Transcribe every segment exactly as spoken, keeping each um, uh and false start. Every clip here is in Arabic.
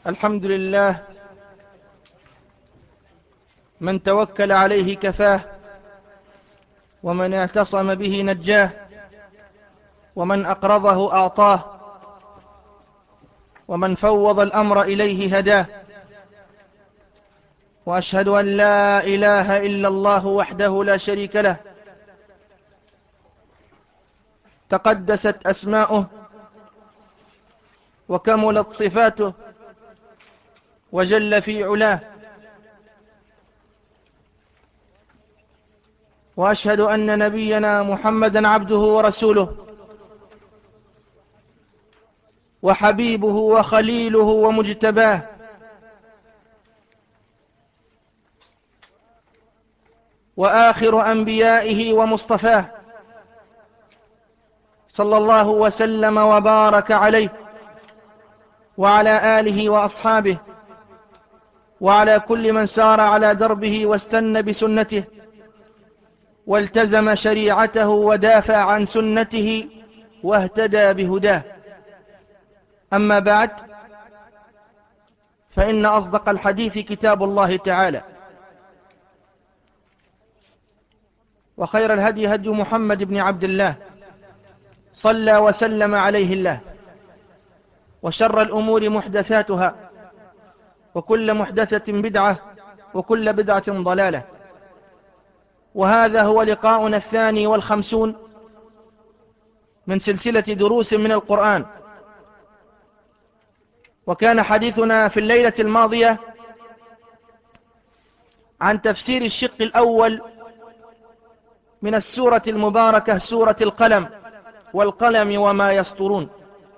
الحمد لله من توكل عليه كفاه، ومن اعتصم به نجاه، ومن أقرضه أعطاه، ومن فوض الأمر إليه هداه. وأشهد أن لا إله إلا الله وحده لا شريك له، تقدست أسماؤه وكملت صفاته وجل في علاه. وأشهد أن نبينا محمدا عبده ورسوله، وحبيبه وخليله ومجتباه، وآخر أنبيائه ومصطفاه، صلى الله وسلم وبارك عليه وعلى آله وأصحابه، وعلى كل من سار على دربه واستنى بسنته والتزم شريعته ودافع عن سنته واهتدى بهداه. أما بعد، فإن أصدق الحديث كتاب الله تعالى، وخير الهدي هدي محمد بن عبد الله صلى وسلم عليه الله، وشر الأمور محدثاتها، وكل محدثة بدعة، وكل بدعة ضلالة. وهذا هو لقاؤنا الثاني والخمسون من سلسلة دروس من القرآن. وكان حديثنا في الليلة الماضية عن تفسير الشق الأول من السورة المباركة، سورة القلم، والقلم وما يسطرون.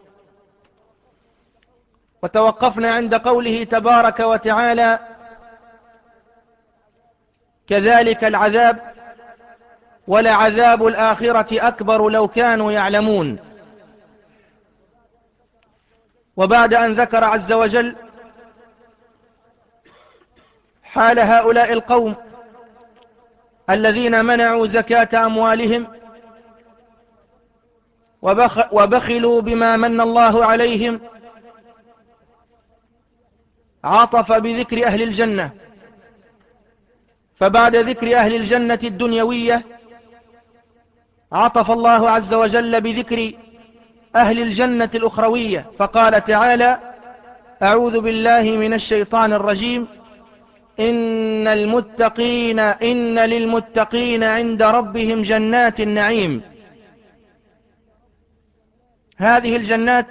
وتوقفنا عند قوله تبارك وتعالى: كذلك العذاب ولعذاب الآخرة أكبر لو كانوا يعلمون. وبعد أن ذكر عز وجل حال هؤلاء القوم الذين منعوا زكاة أموالهم وبخلوا بما من الله عليهم، عطف بذكر أهل الجنة. فبعد ذكر أهل الجنة الدنيوية عطف الله عز وجل بذكر أهل الجنة الأخروية، فقال تعالى: أعوذ بالله من الشيطان الرجيم، إن المتقين إن للمتقين عند ربهم جنات النعيم. هذه الجنات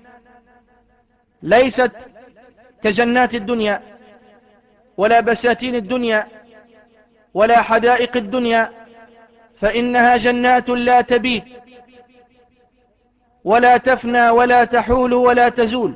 ليست كجنات الدنيا، ولا بساتين الدنيا، ولا حدائق الدنيا، فإنها جنات لا تبيد ولا تفنى ولا تحول ولا تزول،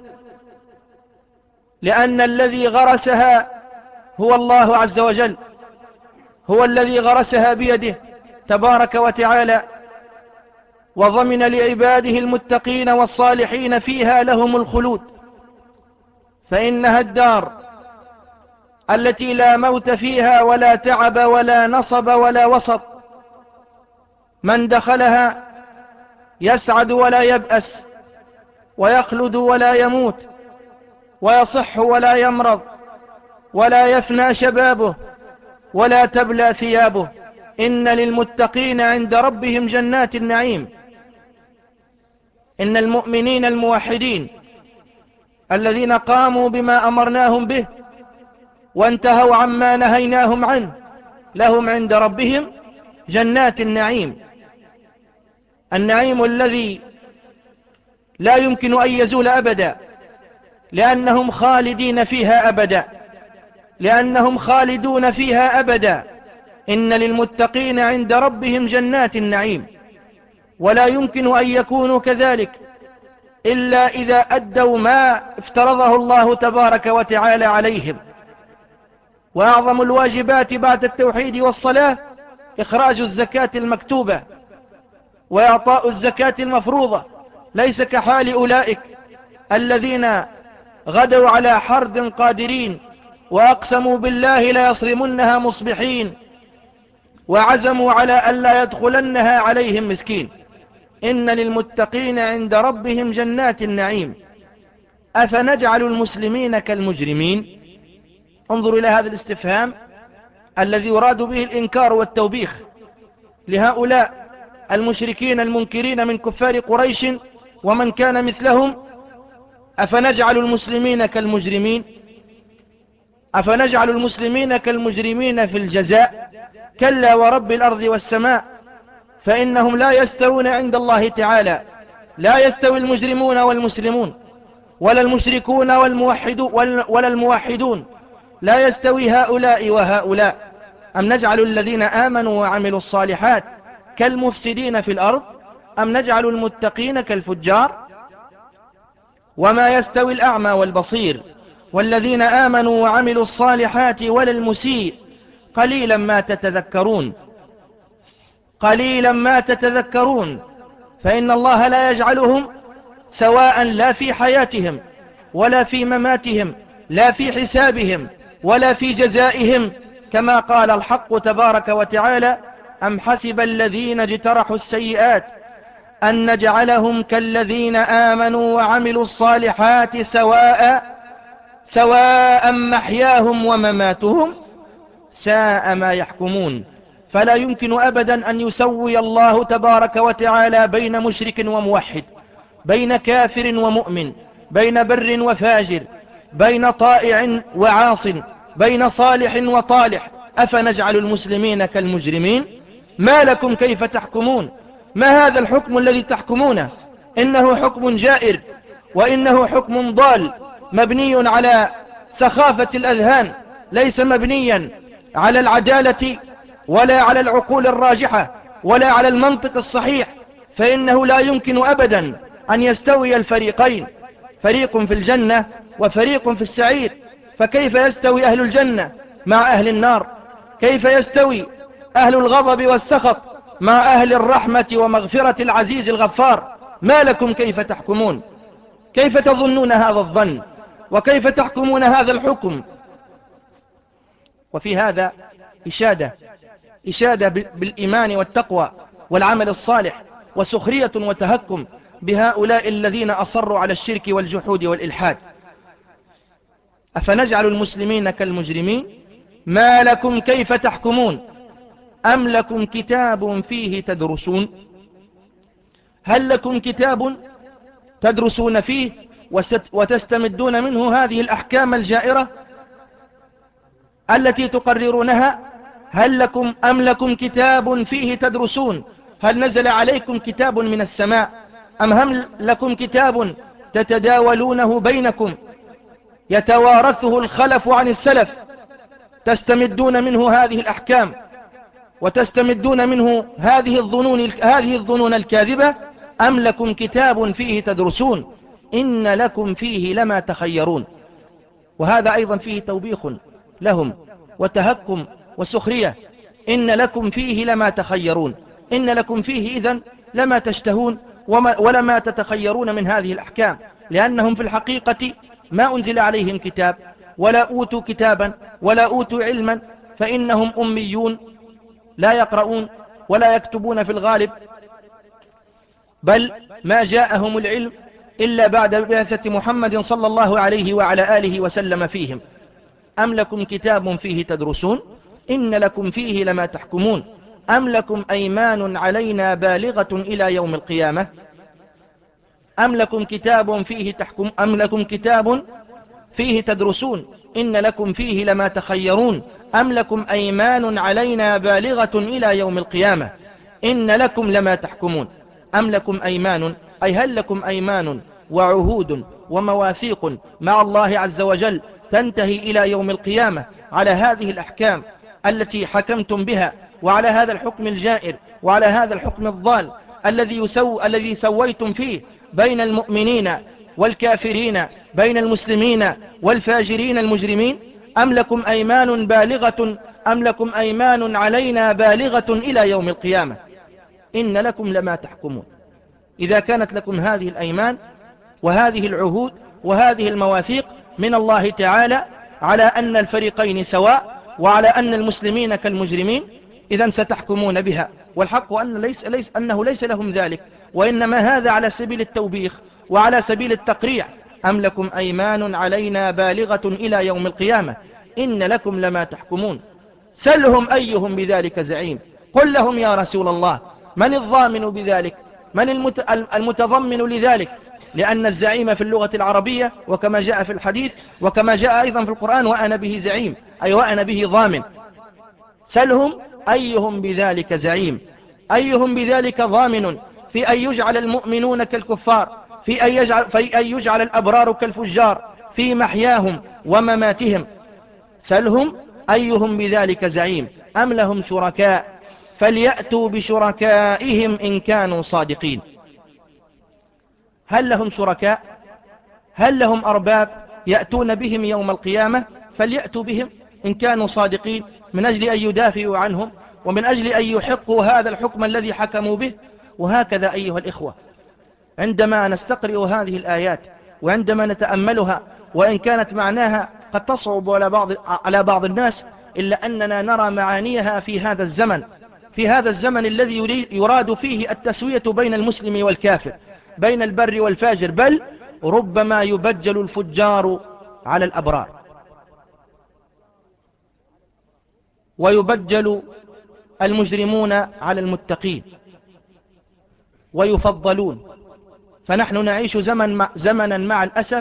لأن الذي غرسها هو الله عز وجل، هو الذي غرسها بيده تبارك وتعالى، وضمن لعباده المتقين والصالحين فيها لهم الخلود. فإنها الدار التي لا موت فيها ولا تعب ولا نصب ولا وصب. من دخلها يسعد ولا يبأس، ويخلد ولا يموت، ويصح ولا يمرض، ولا يفنى شبابه، ولا تبلى ثيابه. إن للمتقين عند ربهم جنات النعيم. إن المؤمنين الموحدين الذين قاموا بما أمرناهم به وانتهوا عما نهيناهم عنه لهم عند ربهم جنات النعيم، النعيم الذي لا يمكن أن يزول أبدا، لأنهم خالدين فيها أبدا، لأنهم خالدون فيها أبدا. إن للمتقين عند ربهم جنات النعيم، ولا يمكن أن يكونوا كذلك إلا إذا أدوا ما افترضه الله تبارك وتعالى عليهم. وأعظم الواجبات بعد التوحيد والصلاة إخراج الزكاة المكتوبة وإعطاء الزكاة المفروضة، ليس كحال أولئك الذين غدوا على حرد قادرين وأقسموا بالله لا يصرمنها مصبحين، وعزموا على ألا يدخلنها عليهم مسكين. إن للمتقين عند ربهم جنات النعيم، أفنجعل المسلمين كالمجرمين؟ انظروا إلى هذا الاستفهام الذي يراد به الإنكار والتوبيخ لهؤلاء المشركين المنكرين من كفار قريش ومن كان مثلهم. أفنجعل المسلمين كالمجرمين؟ أفنجعل المسلمين كالمجرمين في الجزاء؟ كلا ورب الأرض والسماء فإنهم لا يستوون عند الله تعالى. لا يستوي المجرمون والمسلمون، ولا المشركون والموحدون ولا الموحدون، لا يستوي هؤلاء وهؤلاء. أم نجعل الذين آمنوا وعملوا الصالحات كالمفسدين في الأرض أم نجعل المتقين كالفجار؟ وما يستوي الأعمى والبصير والذين آمنوا وعملوا الصالحات ولا المسيء قليلا ما تتذكرون. قليلا ما تتذكرون. فإن الله لا يجعلهم سواء لا في حياتهم ولا في مماتهم، لا في حسابهم ولا في جزائهم، كما قال الحق تبارك وتعالى: أم حسب الذين اجترحوا السيئات أن نجعلهم كالذين آمنوا وعملوا الصالحات سواء سواء محياهم ومماتهم ساء ما يحكمون. فلا يمكن أبدا أن يسوي الله تبارك وتعالى بين مشرك وموحد، بين كافر ومؤمن، بين بر وفاجر، بين طائع وعاص، بين صالح وطالح. أفنجعل المسلمين كالمجرمين؟ ما لكم كيف تحكمون؟ ما هذا الحكم الذي تحكمونه؟ إنه حكم جائر، وإنه حكم ضال مبني على سخافة الأذهان، ليس مبنيا على العدالة ولا على العقول الراجحة ولا على المنطق الصحيح. فإنه لا يمكن أبدا أن يستوي الفريقين، فريق في الجنة وفريق في السعير. فكيف يستوي أهل الجنة مع أهل النار؟ كيف يستوي أهل الغضب والسخط مع أهل الرحمة ومغفرة العزيز الغفار؟ ما لكم كيف تحكمون؟ كيف تظنون هذا الظن؟ وكيف تحكمون هذا الحكم؟ وفي هذا إشادة إشادة بالإيمان والتقوى والعمل الصالح، وسخرية وتهكم بهؤلاء الذين أصروا على الشرك والجحود والإلحاد. أفنجعل المسلمين كالمجرمين؟ ما لكم كيف تحكمون؟ أم لكم كتاب فيه تدرسون؟ هل لكم كتاب تدرسون فيه وتستمدون منه هذه الأحكام الجائرة التي تقررونها؟ هل لكم أم لكم كتاب فيه تدرسون؟ هل نزل عليكم كتاب من السماء؟ أم هم لكم كتاب تتداولونه بينكم يتوارثه الخلف عن السلف، تستمدون منه هذه الأحكام وتستمدون منه هذه الظنون هذه الظنون الكاذبة؟ أم لكم كتاب فيه تدرسون؟ إن لكم فيه لما تخيرون. وهذا أيضا فيه توبيخ لهم وتهكم وسخرية. إن لكم فيه لما تخيرون، إن لكم فيه إذن لما تشتهون ولما تتخيرون من هذه الأحكام، لأنهم في الحقيقة ما أنزل عليهم كتاب ولا أوتوا كتابا ولا أوتوا علما، فإنهم أميون لا يقرؤون ولا يكتبون في الغالب، بل ما جاءهم العلم إلا بعد بعثة محمد صلى الله عليه وعلى آله وسلم فيهم. أم لكم كتاب فيه تدرسون؟ إن لكم فيه لما تحكمون. أم لكم أيمان علينا بالغة إلى يوم القيامة؟ أم لكم كتاب فيه تحكم أم لكم كتاب فيه تدرسون؟ إن لكم فيه لما تخيرون. أم لكم أيمان علينا بالغة إلى يوم القيامة؟ إن لكم لما تحكمون. أم لكم أيمان، أي هل لكم أيمان وعهود ومواثيق مع الله عز وجل تنتهي إلى يوم القيامة على هذه الأحكام التي حكمتم بها، وعلى هذا الحكم الجائر، وعلى هذا الحكم الضال الذي يسو الذي سويتم فيه بين المؤمنين والكافرين، بين المسلمين والفاجرين المجرمين؟ أم لكم أيمان بالغة أم لكم أيمان علينا بالغة إلى يوم القيامة؟ إن لكم لما تحكمون. إذا كانت لكم هذه الأيمان وهذه العهود وهذه المواثيق من الله تعالى على أن الفريقين سواء وعلى أن المسلمين كالمجرمين، إذن ستحكمون بها. والحق أن ليس ليس أنه ليس لهم ذلك، وإنما هذا على سبيل التوبيخ وعلى سبيل التقريع أم لكم أيمان علينا بالغة إلى يوم القيامة إن لكم لما تحكمون سلهم أيهم بذلك زعيم. قل لهم يا رسول الله من الضامن بذلك، من المتضمن لذلك، لأن الزعيم في اللغة العربية وكما جاء في الحديث وكما جاء أيضا في القرآن وأنا به زعيم، أي وأنا به ضامن. سلهم أيهم بذلك زعيم، أيهم بذلك ضامن، في أن يجعل المؤمنون كالكفار، في أن يجعل, في أن يجعل الأبرار كالفجار في محياهم ومماتهم. سلهم أيهم بذلك زعيم أم لهم شركاء فليأتوا بشركائهم إن كانوا صادقين. هل لهم شركاء؟ هل لهم أرباب يأتون بهم يوم القيامة؟ فليأتوا بهم إن كانوا صادقين، من أجل أن يدافعوا عنهم ومن أجل أن يحقوا هذا الحكم الذي حكموا به. وهكذا أيها الإخوة، عندما نستقرئ هذه الآيات وعندما نتأملها، وإن كانت معناها قد تصعب على بعض, على بعض الناس، إلا أننا نرى معانيها في هذا الزمن، في هذا الزمن الذي يراد فيه التسوية بين المسلم والكافر، بين البر والفاجر، بل ربما يبجل الفجار على الأبرار ويبجل المجرمون على المتقين ويفضلون. فنحن نعيش زمن مع زمنا مع الأسف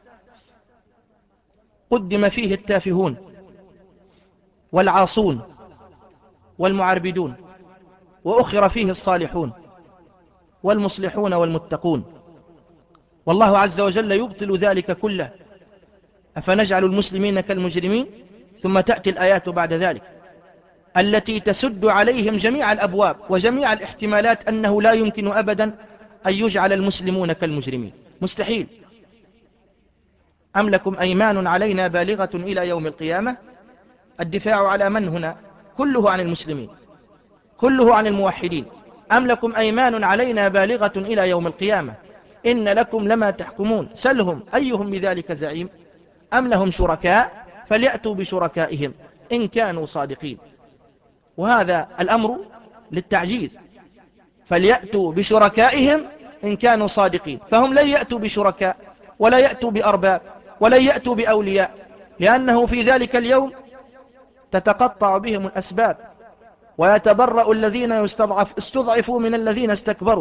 قدم فيه التافهون والعاصون والمعربدون، وأخر فيه الصالحون والمصلحون والمتقون، والله عز وجل يبطل ذلك كله. أفنجعل المسلمين كالمجرمين؟ ثم تأتي الآيات بعد ذلك التي تسد عليهم جميع الأبواب وجميع الاحتمالات أنه لا يمكن أبدا أن يجعل المسلمون كالمجرمين، مستحيل. أم لكم أيمان علينا بالغة إلى يوم القيامة. الدفاع على من هنا؟ كله عن المسلمين، كله عن الموحدين. أم لكم أيمان علينا بالغة إلى يوم القيامة إن لكم لما تحكمون سلهم أيهم بذلك زعيم أم لهم شركاء فليأتوا بشركائهم إن كانوا صادقين. وهذا الأمر للتعجيز، فليأتوا بشركائهم إن كانوا صادقين، فهم لن يأتوا بشركاء ولا يأتوا بأرباب ولا يأتوا بأولياء، لأنه في ذلك اليوم تتقطع بهم الأسباب ويتبرأ الذين يستضعف استضعفوا من الذين استكبروا،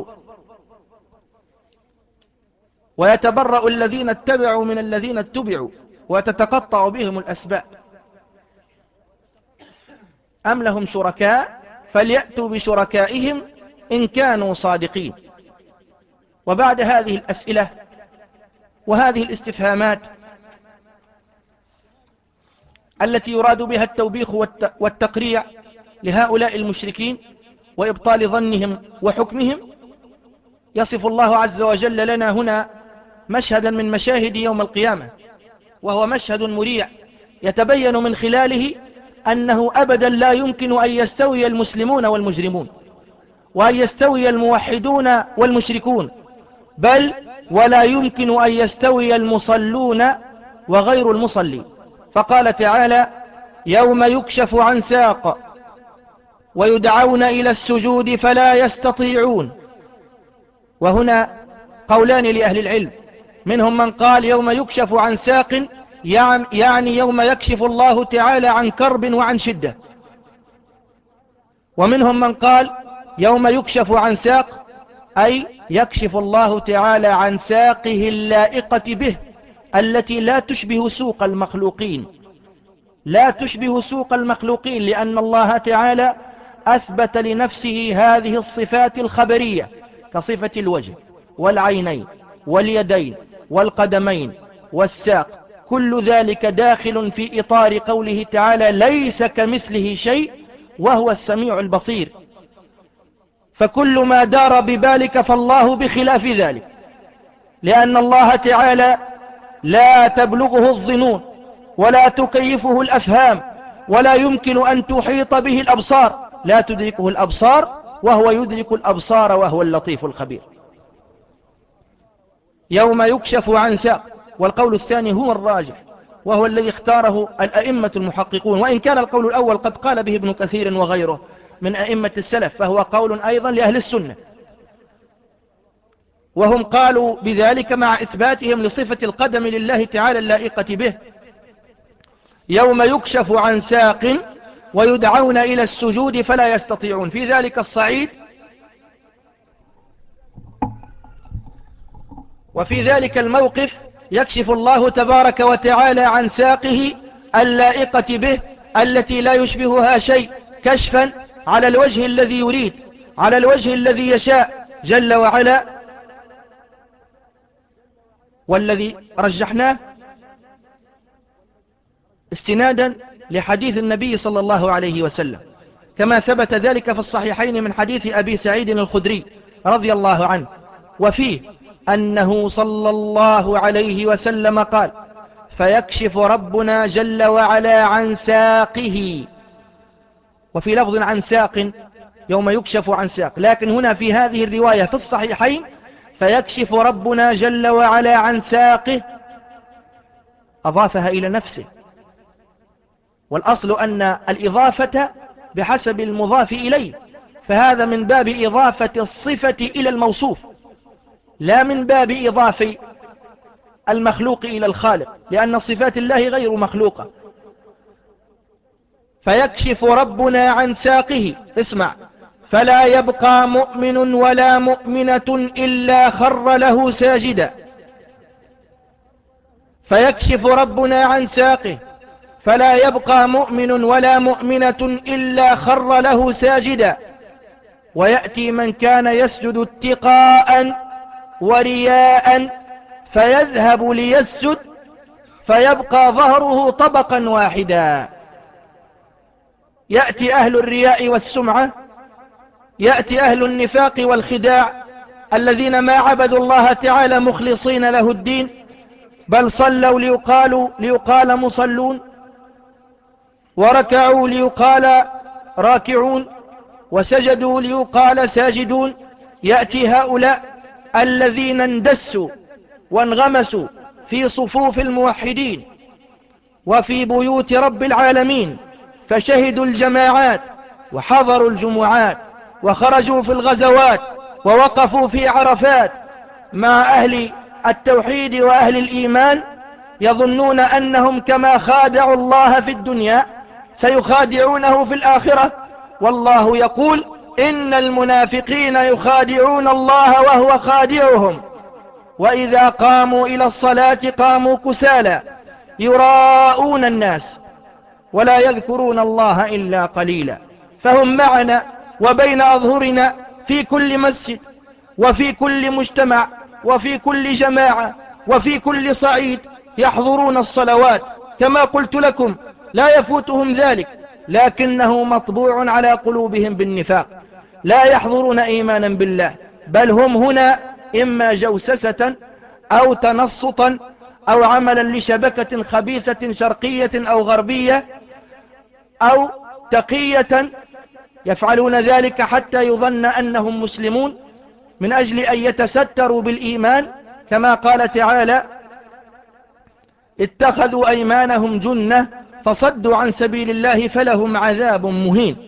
ويتبرأ الذين اتبعوا من الذين اتبعوا، وتتقطع بهم الأسباب. أم لهم شركاء فليأتوا بشركائهم إن كانوا صادقين. وبعد هذه الأسئلة وهذه الاستفهامات التي يراد بها التوبيخ والتقريع لهؤلاء المشركين وإبطال ظنهم وحكمهم، يصف الله عز وجل لنا هنا مشهدا من مشاهد يوم القيامة، وهو مشهد مريع يتبين من خلاله أنه أبدا لا يمكن أن يستوي المسلمون والمجرمون، وأن يستوي الموحدون والمشركون، بل ولا يمكن أن يستوي المصلون وغير المصلين. فقال تعالى: يوم يكشف عن ساق ويدعون إلى السجود فلا يستطيعون. وهنا قولان لأهل العلم، منهم من قال يوم يكشف عن ساق يعني يوم يكشف الله تعالى عن كرب وعن شدة، ومنهم من قال يوم يكشف عن ساق أي يكشف الله تعالى عن ساقه اللائقة به التي لا تشبه سوق المخلوقين، لا تشبه سوق المخلوقين، لأن الله تعالى أثبت لنفسه هذه الصفات الخبرية كصفة الوجه والعينين واليدين والقدمين والساق، كل ذلك داخل في إطار قوله تعالى: ليس كمثله شيء وهو السميع البصير. فكل ما دار ببالك فالله بخلاف ذلك، لأن الله تعالى لا تبلغه الظنون ولا تكيفه الأفهام ولا يمكن أن تحيط به الأبصار، لا تدركه الأبصار وهو يدرك الأبصار وهو اللطيف الخبير. يوم يكشف عن ساق، والقول الثاني هو الراجح وهو الذي اختاره الأئمة المحققون، وإن كان القول الأول قد قال به ابن كثير وغيره من أئمة السلف، فهو قول أيضا لأهل السنة. وهم قالوا بذلك مع إثباتهم لصفة القدم لله تعالى اللائقة به. يوم يكشف عن ساق ويدعون إلى السجود فلا يستطيعون. في ذلك الصعيد وفي ذلك الموقف يكشف الله تبارك وتعالى عن ساقه اللائقة به التي لا يشبهها شيء، كشفا على الوجه الذي يريد، على الوجه الذي يشاء جل وعلا. والذي رجحناه استنادا لحديث النبي صلى الله عليه وسلم، كما ثبت ذلك في الصحيحين من حديث أبي سعيد الخدري رضي الله عنه، وفيه أنه صلى الله عليه وسلم قال: فيكشف ربنا جل وعلا عن ساقه، وفي لفظ عن ساق يوم يكشف عن ساق، لكن هنا في هذه الرواية في الصحيحين فيكشف ربنا جل وعلا عن ساقه، أضافها إلى نفسه. والأصل أن الإضافة بحسب المضاف إليه، فهذا من باب إضافة الصفة إلى الموصوف، لا من باب إضافة المخلوق إلى الخالق، لأن صفات الله غير مخلوقة. فيكشف ربنا عن ساقه، اسمع: فلا يبقى مؤمن ولا مؤمنة إلا خر له ساجدا. فيكشف ربنا عن ساقه فلا يبقى مؤمن ولا مؤمنة إلا خر له ساجدا. ويأتي من كان يسجد اتقاء ورياء فيذهب ليسجد فيبقى ظهره طبقا واحدا. يأتي أهل الرياء والسمعة، يأتي أهل النفاق والخداع الذين ما عبدوا الله تعالى مخلصين له الدين، بل صلوا ليقالوا ليقال مصلون، وركعوا ليقال راكعون، وسجدوا ليقال ساجدون. يأتي هؤلاء الذين اندسوا وانغمسوا في صفوف الموحدين وفي بيوت رب العالمين، فشهدوا الجماعات وحضروا الجمعات وخرجوا في الغزوات ووقفوا في عرفات مع أهل التوحيد وأهل الإيمان، يظنون أنهم كما خادعوا الله في الدنيا سيخادعونه في الآخرة. والله يقول: إن المنافقين يخادعون الله وهو خادعهم وإذا قاموا إلى الصلاة قاموا كسالى يراءون الناس ولا يذكرون الله إلا قليلا. فهم معنا وبين أظهرنا في كل مسجد وفي كل مجتمع وفي كل جماعة وفي كل صعيد، يحضرون الصلوات كما قلت لكم، لا يفوتهم ذلك، لكنه مطبوع على قلوبهم بالنفاق، لا يحضرون إيمانا بالله، بل هم هنا إما جوسسة أو تنصتا أو عملا لشبكة خبيثة شرقية أو غربية أو تقية، يفعلون ذلك حتى يظن أنهم مسلمون من أجل أن يتستروا بالإيمان، كما قال تعالى: اتخذوا أيمانهم جنة فصدوا عن سبيل الله فلهم عذاب مهين.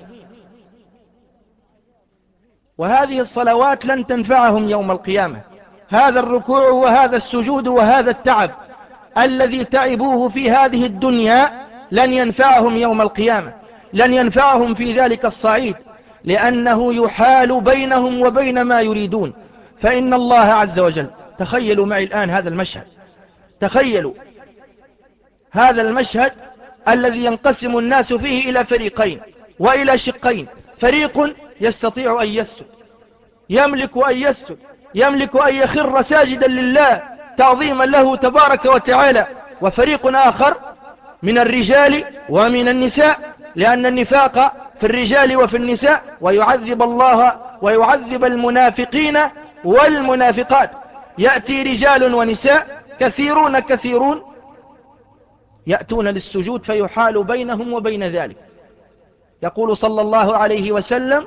وهذه الصلوات لن تنفعهم يوم القيامة. هذا الركوع وهذا السجود وهذا التعب الذي تعبوه في هذه الدنيا لن ينفعهم يوم القيامة، لن ينفعهم في ذلك الصعيد، لأنه يحال بينهم وبين ما يريدون. فإن الله عز وجل، تخيلوا معي الآن هذا المشهد، تخيلوا هذا المشهد الذي ينقسم الناس فيه إلى فريقين وإلى شقين: فريق يستطيع أن يسجد، يملك أن يسجد، يملك أن يخر ساجدا لله تعظيما له تبارك وتعالى، وفريق آخر من الرجال ومن النساء، لأن النفاق في الرجال وفي النساء، ويعذب الله ويعذب المنافقين والمنافقات. يأتي رجال ونساء كثيرون كثيرون يأتون للسجود فيحال بينهم وبين ذلك. يقول صلى الله عليه وسلم: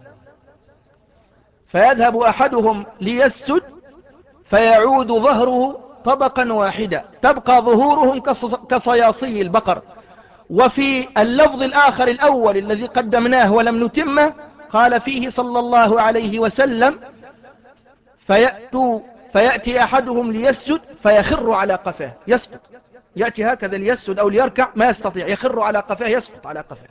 فيذهب أحدهم ليسجد فيعود ظهره طبقا واحدا، تبقى ظهورهم كصياصي البقر. وفي اللفظ الآخر الأول الذي قدمناه ولم نتمه قال فيه صلى الله عليه وسلم: فيأتوا فيأتي أحدهم ليسجد فيخر على قفاه يسقط، يأتي هكذا ليسجد أو ليركع ما يستطيع، يخر على قفاه يسقط على قفاه.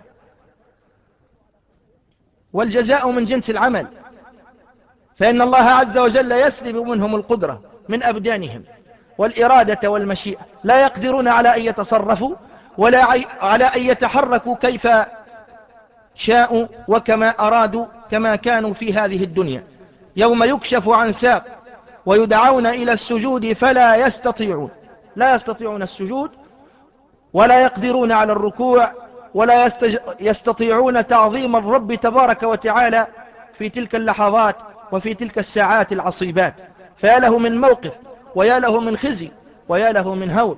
والجزاء من جنس العمل، فإن الله عز وجل يسلب منهم القدرة من أبدانهم والإرادة والمشيئة، لا يقدرون على أن يتصرفوا ولا على أن يتحركوا كيف شاءوا وكما أرادوا كما كانوا في هذه الدنيا. يوم يكشف عن ساق ويدعون إلى السجود فلا يستطيعون، لا يستطيعون السجود ولا يقدرون على الركوع ولا يستج... يستطيعون تعظيم الرب تبارك وتعالى في تلك اللحظات وفي تلك الساعات العصيبات. فيا له من موقف ويا له من خزي ويا له من هول.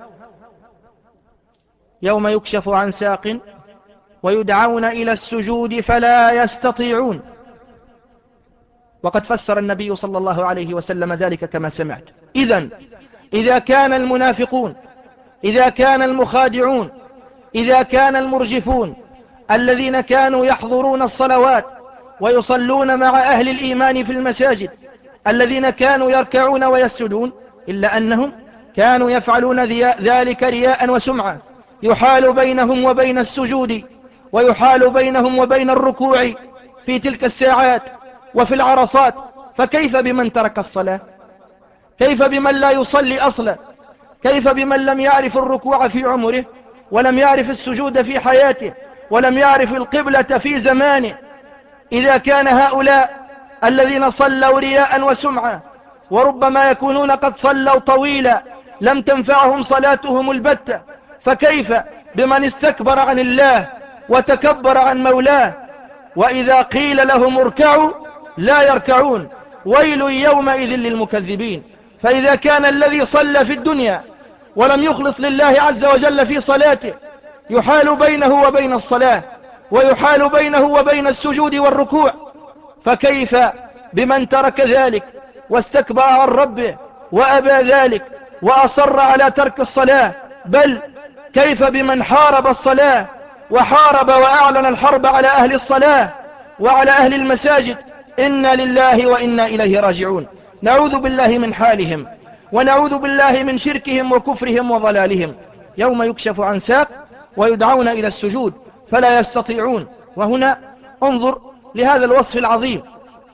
يوم يكشف عن ساق ويدعون إلى السجود فلا يستطيعون. وقد فسر النبي صلى الله عليه وسلم ذلك كما سمعت. إذن إذا كان المنافقون، إذا كان المخادعون، إذا كان المرجفون الذين كانوا يحضرون الصلوات ويصلون مع أهل الإيمان في المساجد، الذين كانوا يركعون ويسجدون، إلا أنهم كانوا يفعلون ذلك رياء وسمعة، يحال بينهم وبين السجود ويحال بينهم وبين الركوع في تلك الساعات وفي العرصات. فكيف بمن ترك الصلاة؟ كيف بمن لا يصلي أصلا؟ كيف بمن لم يعرف الركوع في عمره ولم يعرف السجود في حياته ولم يعرف القبلة في زمانه؟ إذا كان هؤلاء الذين صلوا رياء وسمعة وربما يكونون قد صلوا طويلا لم تنفعهم صلاتهم البتة، فكيف بمن استكبر عن الله وتكبر عن مولاه وإذا قيل لهم اركعوا لا يركعون؟ ويل يومئذ للمكذبين. فإذا كان الذي صلى في الدنيا ولم يخلص لله عز وجل في صلاته يحال بينه وبين الصلاة ويحال بينه وبين السجود والركوع، فكيف بمن ترك ذلك واستكبر عن ربه وأبى ذلك وأصر على ترك الصلاة؟ بل كيف بمن حارب الصلاة وحارب وأعلن الحرب على أهل الصلاة وعلى أهل المساجد؟ إنا لله وإنا إليه راجعون. نعوذ بالله من حالهم ونعوذ بالله من شركهم وكفرهم وضلالهم. يوم يكشف عن ساق ويدعون إلى السجود فلا يستطيعون. وهنا انظر لهذا الوصف العظيم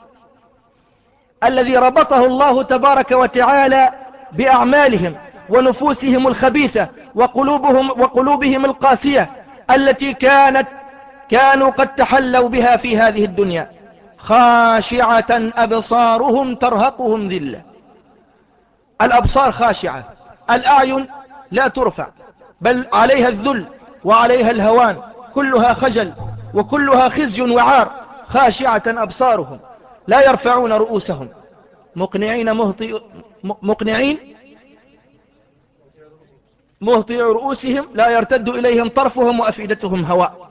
الذي ربطه الله تبارك وتعالى بأعمالهم ونفوسهم الخبيثة وقلوبهم, وقلوبهم القاسية التي كانت كانوا قد تحلوا بها في هذه الدنيا. خاشعة أبصارهم ترهقهم ذلة. الأبصار خاشعة، الأعين لا ترفع بل عليها الذل وعليها الهوان، كلها خجل وكلها خزي وعار. خاشعة أبصارهم لا يرفعون رؤوسهم مقنعين مهطئ مقنعين مهطئ رؤوسهم لا يرتد إليهم طرفهم وأفئدتهم هواء.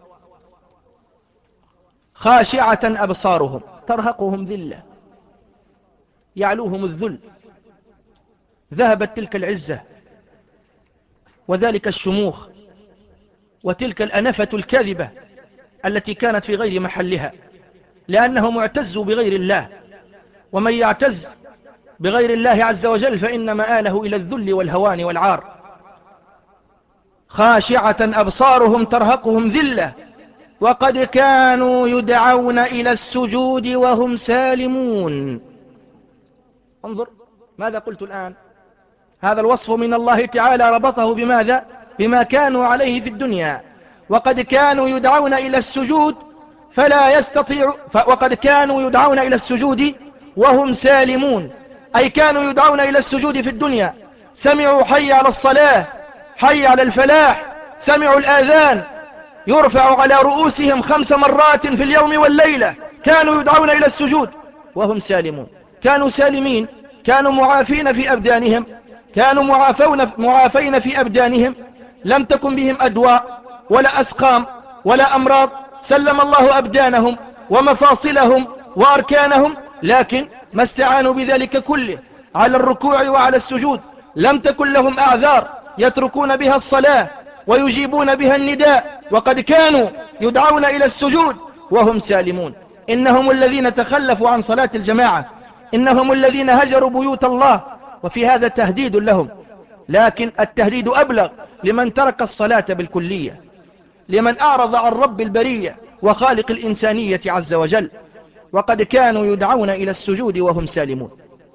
خاشعة أبصارهم ترهقهم ذلة، يعلوهم الذل. ذهبت تلك العزة وذلك الشموخ وتلك الأنفة الكاذبة التي كانت في غير محلها، لأنهم اعتزوا بغير الله، ومن يعتز بغير الله عز وجل فإن مآله إلى الذل والهوان والعار. خاشعة أبصارهم ترهقهم ذلة وقد كانوا يدعون إلى السجود وهم سالمون. انظر ماذا قلت الآن. هذا الوصف من الله تعالى ربطه بماذا؟ بما كانوا عليه في الدنيا. وقد كانوا يدعون إلى السجود فلا يستطيعوا وقد كانوا يدعون إلى السجود وهم سالمون، أي كانوا يدعون إلى السجود في الدنيا. سمعوا حي على الصلاة، حي على الفلاح، سمعوا الآذان يرفع على رؤوسهم خمس مرات في اليوم والليلة، كانوا يدعون إلى السجود وهم سالمون. كانوا سالمين، كانوا معافين في أبدانهم، كانوا معافون معافين في أبدانهم، لم تكن بهم أدواء ولا أسقام ولا أمراض، سلم الله أبدانهم ومفاصلهم وأركانهم، لكن ما استعانوا بذلك كله على الركوع وعلى السجود. لم تكن لهم أعذار يتركون بها الصلاة ويجيبون بها النداء، وقد كانوا يدعون إلى السجود وهم سالمون. إنهم الذين تخلفوا عن صلاة الجماعة، إنهم الذين هجروا بيوت الله، وفي هذا تهديد لهم، لكن التهديد أبلغ لمن ترك الصلاة بالكلية، لمن أعرض عن رب البرية وخالق الإنسانية عز وجل، وقد كانوا يدعون إلى السجود وهم سالمون.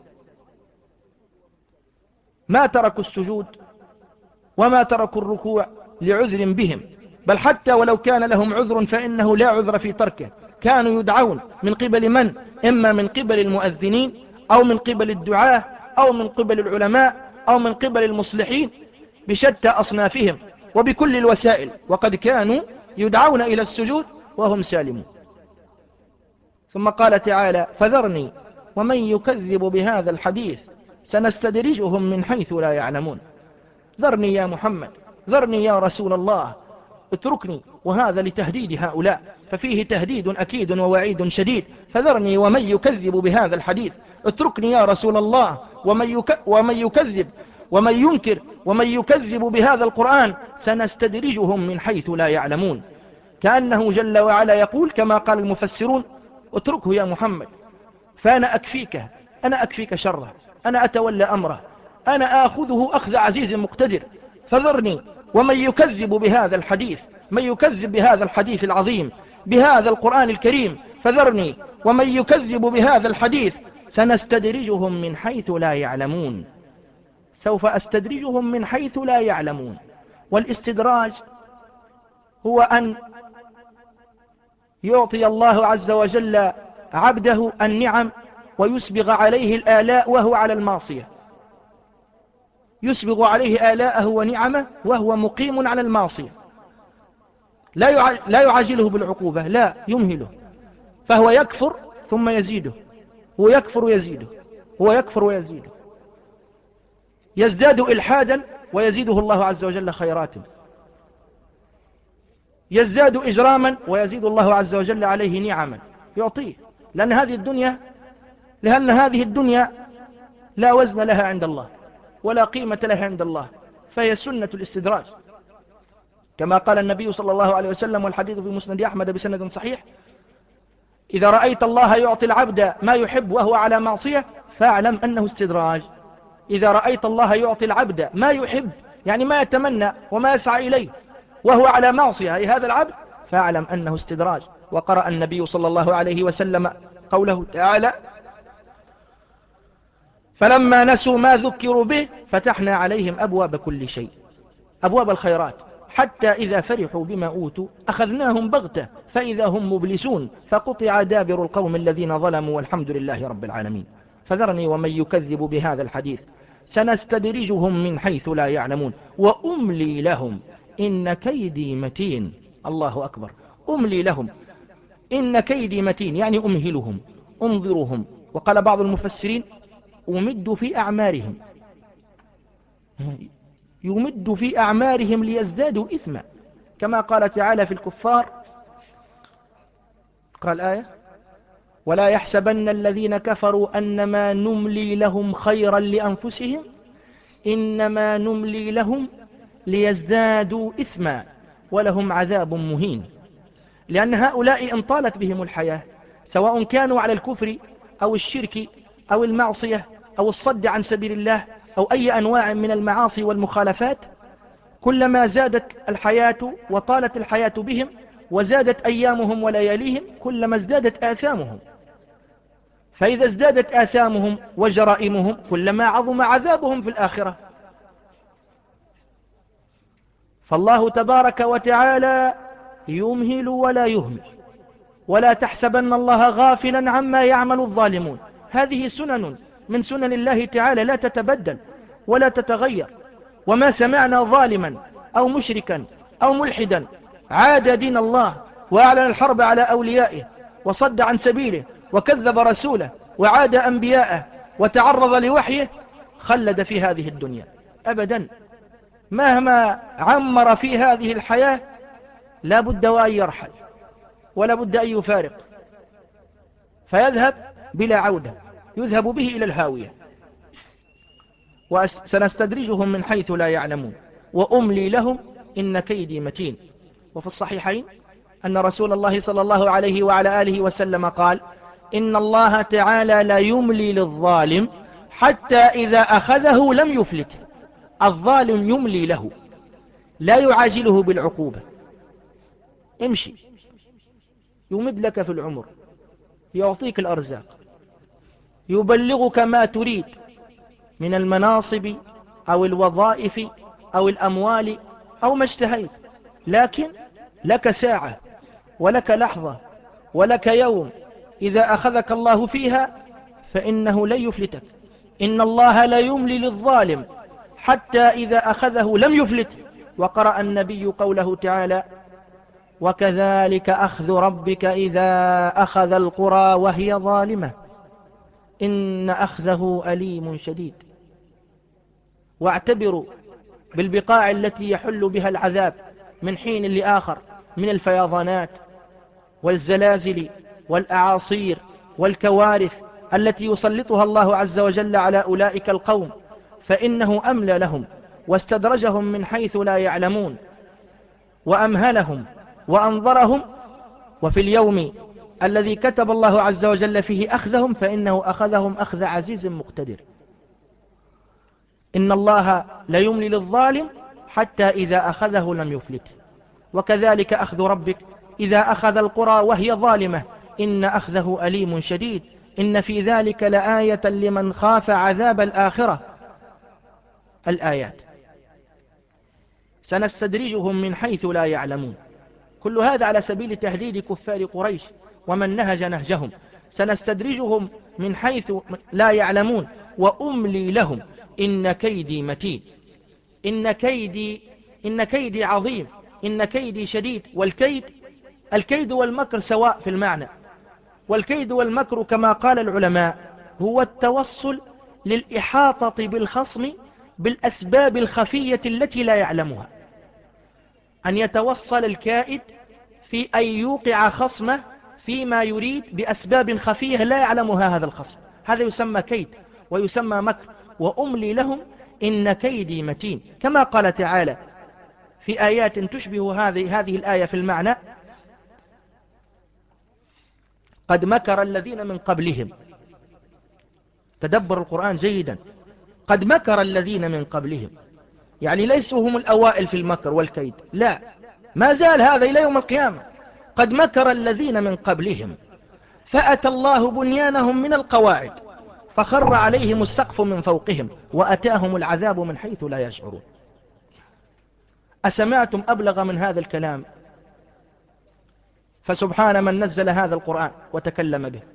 ما تركوا السجود وما تركوا الركوع لعذر بهم، بل حتى ولو كان لهم عذر فإنه لا عذر في تركه. كانوا يدعون من قبل من؟ إما من قبل المؤذنين، أو من قبل الدعاة، أو من قبل العلماء، أو من قبل المصلحين، بشتى أصنافهم وبكل الوسائل، وقد كانوا يدعون إلى السجود وهم سالمون. ثم قال تعالى: فذرني ومن يكذب بهذا الحديث سنستدرجهم من حيث لا يعلمون. ذرني يا محمد، ذرني يا رسول الله، اتركني، وهذا لتهديد هؤلاء، ففيه تهديد أكيد ووعيد شديد. فذرني ومن يكذب بهذا الحديث، اتركني يا رسول الله، ومن, يك ومن يكذب ومن ينكر ومن يكذب بهذا القرآن سنستدرجهم من حيث لا يعلمون. كأنه جل وعلا يقول كما قال المفسرون: اتركه يا محمد، فأنا أكفيك، أنا أكفيك شره، أنا أتولى أمره، أنا آخذه أخذ عزيز مقتدر. فذرني ومن يكذب بهذا الحديث، من يكذب بهذا الحديث العظيم، بهذا القرآن الكريم، فذرني ومن يكذب بهذا الحديث سنستدرجهم من حيث لا يعلمون. سوف أستدرجهم من حيث لا يعلمون. والاستدراج هو أن يعطي الله عز وجل عبده النعم ويسبغ عليه الآلاء وهو على المعصية، يسبغ عليه آلاءه ونعمه وهو مقيم على المعصية، لا لا يعاجله بالعقوبة، لا يمهله، فهو يكفر ثم يزيده، هو يكفر ويزيده، هو يكفر ويزيده، يزداد إلحادا ويزيده الله عز وجل خيرات، يزداد إجراما ويزيد الله عز وجل عليه نعما يعطيه، لأن هذه الدنيا لأن هذه الدنيا لا وزن لها عند الله ولا قيمة لها عند الله، فهي سنة الاستدراج، كما قال النبي صلى الله عليه وسلم، والحديث في مسند أحمد بسند صحيح: إذا رأيت الله يعطي العبد ما يحب وهو على معصية فاعلم أنه استدراج. إذا رأيت الله يعطي العبد ما يحب، يعني ما يتمنى وما يسعى إليه، وهو على معصية، أي هذا العبد، فاعلم أنه استدراج. وقرأ النبي صلى الله عليه وسلم قوله تعالى: فلما نسوا ما ذكروا به فتحنا عليهم أبواب كل شيء، أبواب الخيرات، حتى إذا فرحوا بما أوتوا أخذناهم بغتة فإذا هم مبلسون فقطع دابر القوم الذين ظلموا والحمد لله رب العالمين. فذرني ومن يكذب بهذا الحديث سنستدرجهم من حيث لا يعلمون وأملي لهم إن كيدي متين. الله أكبر. أملي لهم إن كيدي متين، يعني أمهلهم، انظرهم. وقال بعض المفسرين: أمد في أعمارهم، يمد في أعمارهم ليزدادوا إثما، كما قال تعالى في الكفار، قال الآية: ولا يحسبن الذين كفروا أنما نملي لهم خيرا لأنفسهم إنما نملي لهم ليزدادوا إثما ولهم عذاب مهين. لأن هؤلاء إن طالت بهم الحياة، سواء كانوا على الكفر أو الشرك أو المعصية أو الصد عن سبيل الله أو أي أنواع من المعاصي والمخالفات، كلما زادت الحياة وطالت الحياة بهم وزادت أيامهم ولياليهم كلما ازدادت آثامهم، فإذا ازدادت آثامهم وجرائمهم كلما عظم عذابهم في الآخرة. فالله تبارك وتعالى يمهل ولا يهمل، ولا تحسبن الله غافلا عما يعمل الظالمون. هذه سنن من سنن الله تعالى لا تتبدل ولا تتغير. وما سمعنا ظالما أو مشركا أو ملحدا عاد دين الله وأعلن الحرب على أوليائه وصد عن سبيله وكذب رسوله وعاد أنبياءه وتعرض لوحيه خلد في هذه الدنيا أبدا. مهما عمر في هذه الحياة لا بد وأن يرحل ولا بد أن يفارق، فيذهب بلا عودة، يذهب به إلى الهاوية. وسنستدرجهم من حيث لا يعلمون وأملي لهم إن كيدي متين. وفي الصحيحين أن رسول الله صلى الله عليه وعلى آله وسلم قال: إن الله تعالى لا يملي للظالم حتى إذا أخذه لم يفلته. الظالم يملي له، لا يعاجله بالعقوبة. امشي، يمد لك في العمر، يعطيك الأرزاق، يبلغك ما تريد من المناصب أو الوظائف أو الأموال أو ما اشتهيت، لكن لك ساعة ولك لحظة ولك يوم إذا أخذك الله فيها فإنه لن يفلتك. إن الله لا يملي للظالم حتى إذا أخذه لم يفلته. وقرأ النبي قوله تعالى: وكذلك أخذ ربك إذا أخذ القرى وهي ظالمة إن أخذه أليم شديد. واعتبروا بالبقاع التي يحل بها العذاب من حين لآخر من الفيضانات والزلازل والأعاصير والكوارث التي يسلطها الله عز وجل على أولئك القوم، فإنه أملى لهم واستدرجهم من حيث لا يعلمون وأمهلهم وأنظرهم. وفي اليوم الذي كتب الله عز وجل فيه أخذهم فإنه أخذهم أخذ عزيز مقتدر. إن الله لا يملي للظالم حتى إذا أخذه لم يفلته. وكذلك أخذ ربك إذا أخذ القرى وهي ظالمة إن أخذه أليم شديد. إن في ذلك لآية لمن خاف عذاب الآخرة. الآيات: سنستدرجهم من حيث لا يعلمون. كل هذا على سبيل تهديد كفار قريش ومن نهج نهجهم. سنستدرجهم من حيث لا يعلمون وأملي لهم إن كيدي متين. إن كيدي إن كيدي عظيم، إن كيدي شديد. والكيد الكيد والمكر سواء في المعنى. والكيد والمكر كما قال العلماء هو التوصل للإحاطة بالخصم بالأسباب الخفية التي لا يعلمها. أن يتوصل الكائد في أن يوقع خصمه فيما يريد بأسباب خفية لا يعلمها هذا الخصم، هذا يسمى كيد ويسمى مكر. وأملي لهم إن كيدي متين، كما قال تعالى في آيات تشبه هذه هذه الآية في المعنى: قد مكر الذين من قبلهم. تدبر القرآن جيدا. قد مكر الذين من قبلهم، يعني ليسوا هم الأوائل في المكر والكيد، لا، ما زال هذا إلى يوم القيامة. قد مكر الذين من قبلهم فأتى الله بنيانهم من القواعد فخر عليهم السقف من فوقهم وأتاهم العذاب من حيث لا يشعرون. أسمعتم أبلغ من هذا الكلام؟ فسبحان من نزل هذا القرآن وتكلم به.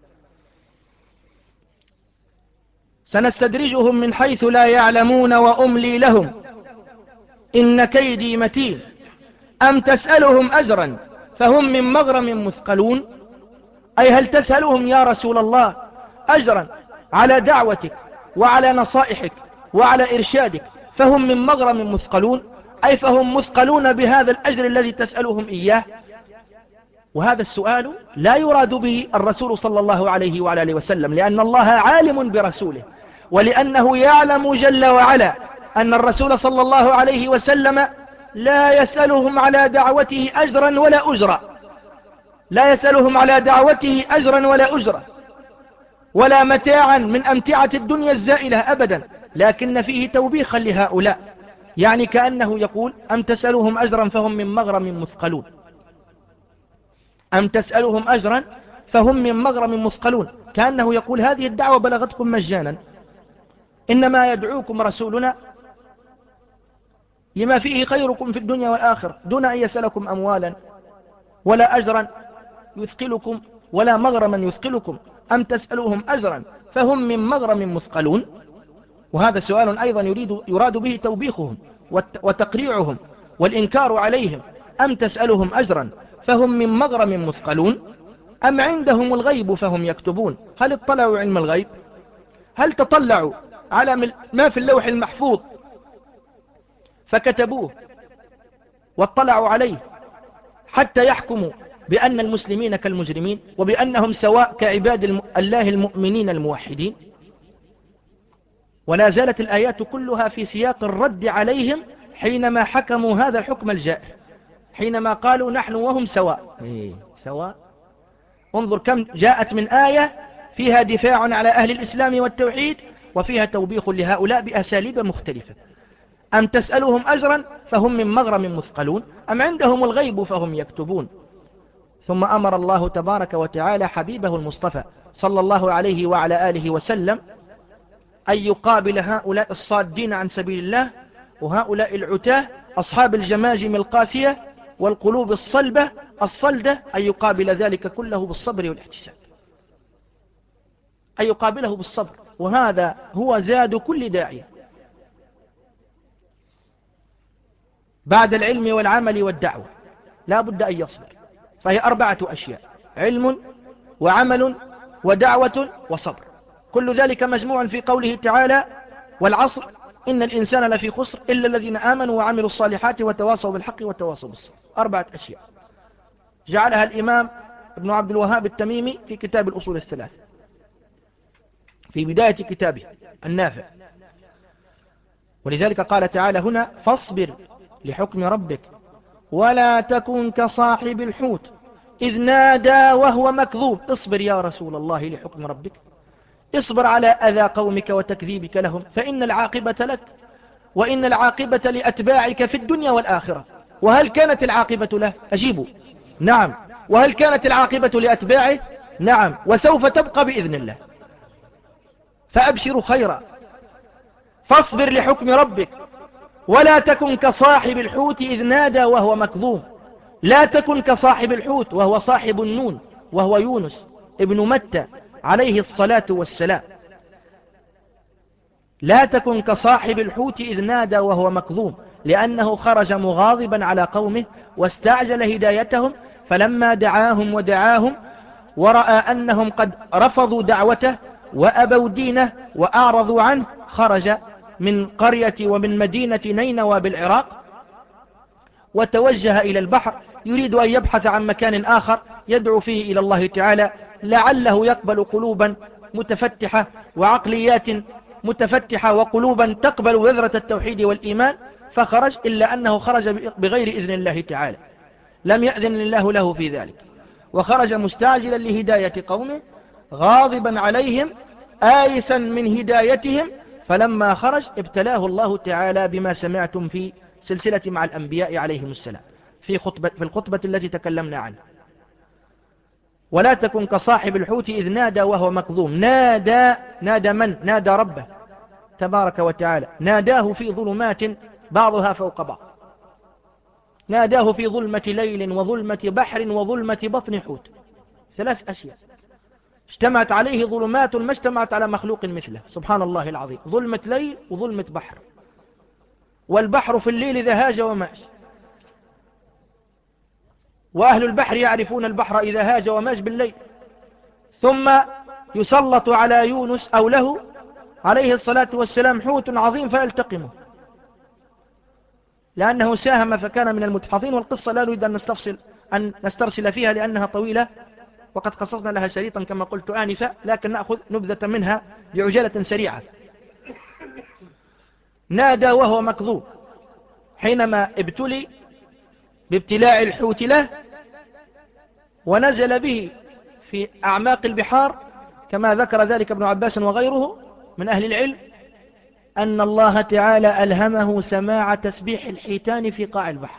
سنستدرجهم من حيث لا يعلمون وأملي لهم إن كيدي متين. أم تسألهم أجرا فهم من مغرم مثقلون. أي هل تسألهم يا رسول الله أجرا على دعوتك وعلى نصائحك وعلى إرشادك فهم من مغرم مثقلون، أي فهم مثقلون بهذا الأجر الذي تسألهم إياه. وهذا السؤال لا يراد به الرسول صلى الله عليه وعلى آله وسلم، لأن الله عالم برسوله، ولأنه يعلم جل وعلا أن الرسول صلى الله عليه وسلم لا يسألهم على دعوته أجرا ولا أجرا، لا يسألهم على دعوته أجرا ولا أجرا ولا متاعا من أمتعة الدنيا الزائلة أبدا، لكن فيه توبيخا لهؤلاء. يعني كأنه يقول: أم تسألهم أجرا فهم من مغرم مثقلون. أم تسألهم أجرا فهم من مغرم مثقلون، كأنه يقول: هذه الدعوة بلغتكم مجانا، إنما يدعوكم رسولنا لما فيه خيركم في الدنيا والآخرة دون أن يسألكم أموالا ولا أجرا يثقلكم ولا مغرما يثقلكم. أم تسألهم أجرا فهم من مغرم مثقلون. وهذا سؤال أيضا يريد يراد به توبيخهم وتقريعهم والإنكار عليهم. أم تسألهم أجرا فهم من مغرم مثقلون أم عندهم الغيب فهم يكتبون. هل اطلعوا علم الغيب؟ هل تطلعوا على ما في اللوح المحفوظ فكتبوه واطلعوا عليه حتى يحكموا بأن المسلمين كالمجرمين وبأنهم سواء كعباد الله المؤمنين الموحدين؟ ولا زالت الآيات كلها في سياق الرد عليهم حينما حكموا هذا الحكم الجائر، حينما قالوا نحن وهم سواء. إيه سواء؟ انظر كم جاءت من آية فيها دفاع على أهل الإسلام والتوحيد، وفيها توبيخ لهؤلاء بأساليب مختلفة. أم تسألهم أجرا فهم من مغرم مثقلون، أم عندهم الغيب فهم يكتبون. ثم أمر الله تبارك وتعالى حبيبه المصطفى صلى الله عليه وعلى آله وسلم أن يقابل هؤلاء الصادين عن سبيل الله وهؤلاء العتاه أصحاب الجماجم القاسية والقلوب الصلبة الصلدة، أن يقابل ذلك كله بالصبر والاحتساب، أن يقابله بالصبر. وهذا هو زاد كل داعية بعد العلم والعمل والدعوة، لا بد أن يصبر. فهي أربعة أشياء: علم وعمل ودعوة وصبر، كل ذلك مجموع في قوله تعالى: والعصر إن الإنسان لفي خسر إلا الذين آمنوا وعملوا الصالحات وتواصوا بالحق وتواصوا بالصبر. أربعة أشياء جعلها الإمام ابن عبد الوهاب التميمي في كتاب الأصول الثلاث في بداية كتابه النافع. ولذلك قال تعالى هنا: فاصبر لحكم ربك ولا تكن كصاحب الحوت إذ نادى وهو مكذوب. اصبر يا رسول الله لحكم ربك، اصبر على أذى قومك وتكذيبك لهم، فإن العاقبة لك وإن العاقبة لأتباعك في الدنيا والآخرة. وهل كانت العاقبة له؟ أجيبوا نعم. وهل كانت العاقبة لأتباعه؟ نعم، وسوف تبقى بإذن الله. فأبشروا خيرا. فاصبر لحكم ربك ولا تكن كصاحب الحوت إذ نادى وهو مكظوم. لا تكن كصاحب الحوت، وهو صاحب النون، وهو يونس ابن متى عليه الصلاة والسلام. لا تكن كصاحب الحوت إذ نادى وهو مكظوم، لأنه خرج مغاضبا على قومه واستعجل هدايتهم، فلما دعاهم ودعاهم ورأى أنهم قد رفضوا دعوته وأبوا دينه وأعرضوا عنه، خرج من قرية ومن مدينة نينوى بالعراق وتوجه إلى البحر، يريد أن يبحث عن مكان آخر يدعو فيه إلى الله تعالى، لعله يقبل قلوبا متفتحة وعقليات متفتحة وقلوبا تقبل بذرة التوحيد والإيمان. فخرج، إلا أنه خرج بغير إذن الله تعالى، لم يأذن الله له في ذلك، وخرج مستعجلا لهداية قومه غاضبا عليهم آيسا من هدايتهم. فلما خرج ابتلاه الله تعالى بما سمعتم في سلسلة مع الأنبياء عليهم السلام في, خطبة في الخطبة التي تكلمنا عنها: ولا تكن كصاحب الحوت إذ نادى وهو مكظوم. نادى نادى من؟ نادى ربه تبارك وتعالى، ناداه في ظلمات بعضها فوق بعض، ناداه في ظلمة ليل وظلمة بحر وظلمة بطن حوت. ثلاث أشياء اجتمعت عليه ظلمات ما اجتمعت على مخلوق مثله، سبحان الله العظيم. ظلمة ليل وظلمة بحر، والبحر في الليل إذا هاج وماج، وأهل البحر يعرفون البحر إذا هاج وماج بالليل. ثم يسلط على يونس أو له عليه الصلاة والسلام حوت عظيم فيلتقمه لأنه ساهم فكان من المدحضين. والقصة لا نريد أن نستفصل أن نسترسل فيها لأنها طويلة، وقد قصصنا لها شريطا كما قلت آنفا، لكن نأخذ نبذة منها بعجالة سريعة. نادى وهو مكذوب حينما ابتلي بابتلاع الحوت له ونزل به في أعماق البحار، كما ذكر ذلك ابن عباس وغيره من أهل العلم، أن الله تعالى ألهمه سماع تسبيح الحيتان في قاع البحر،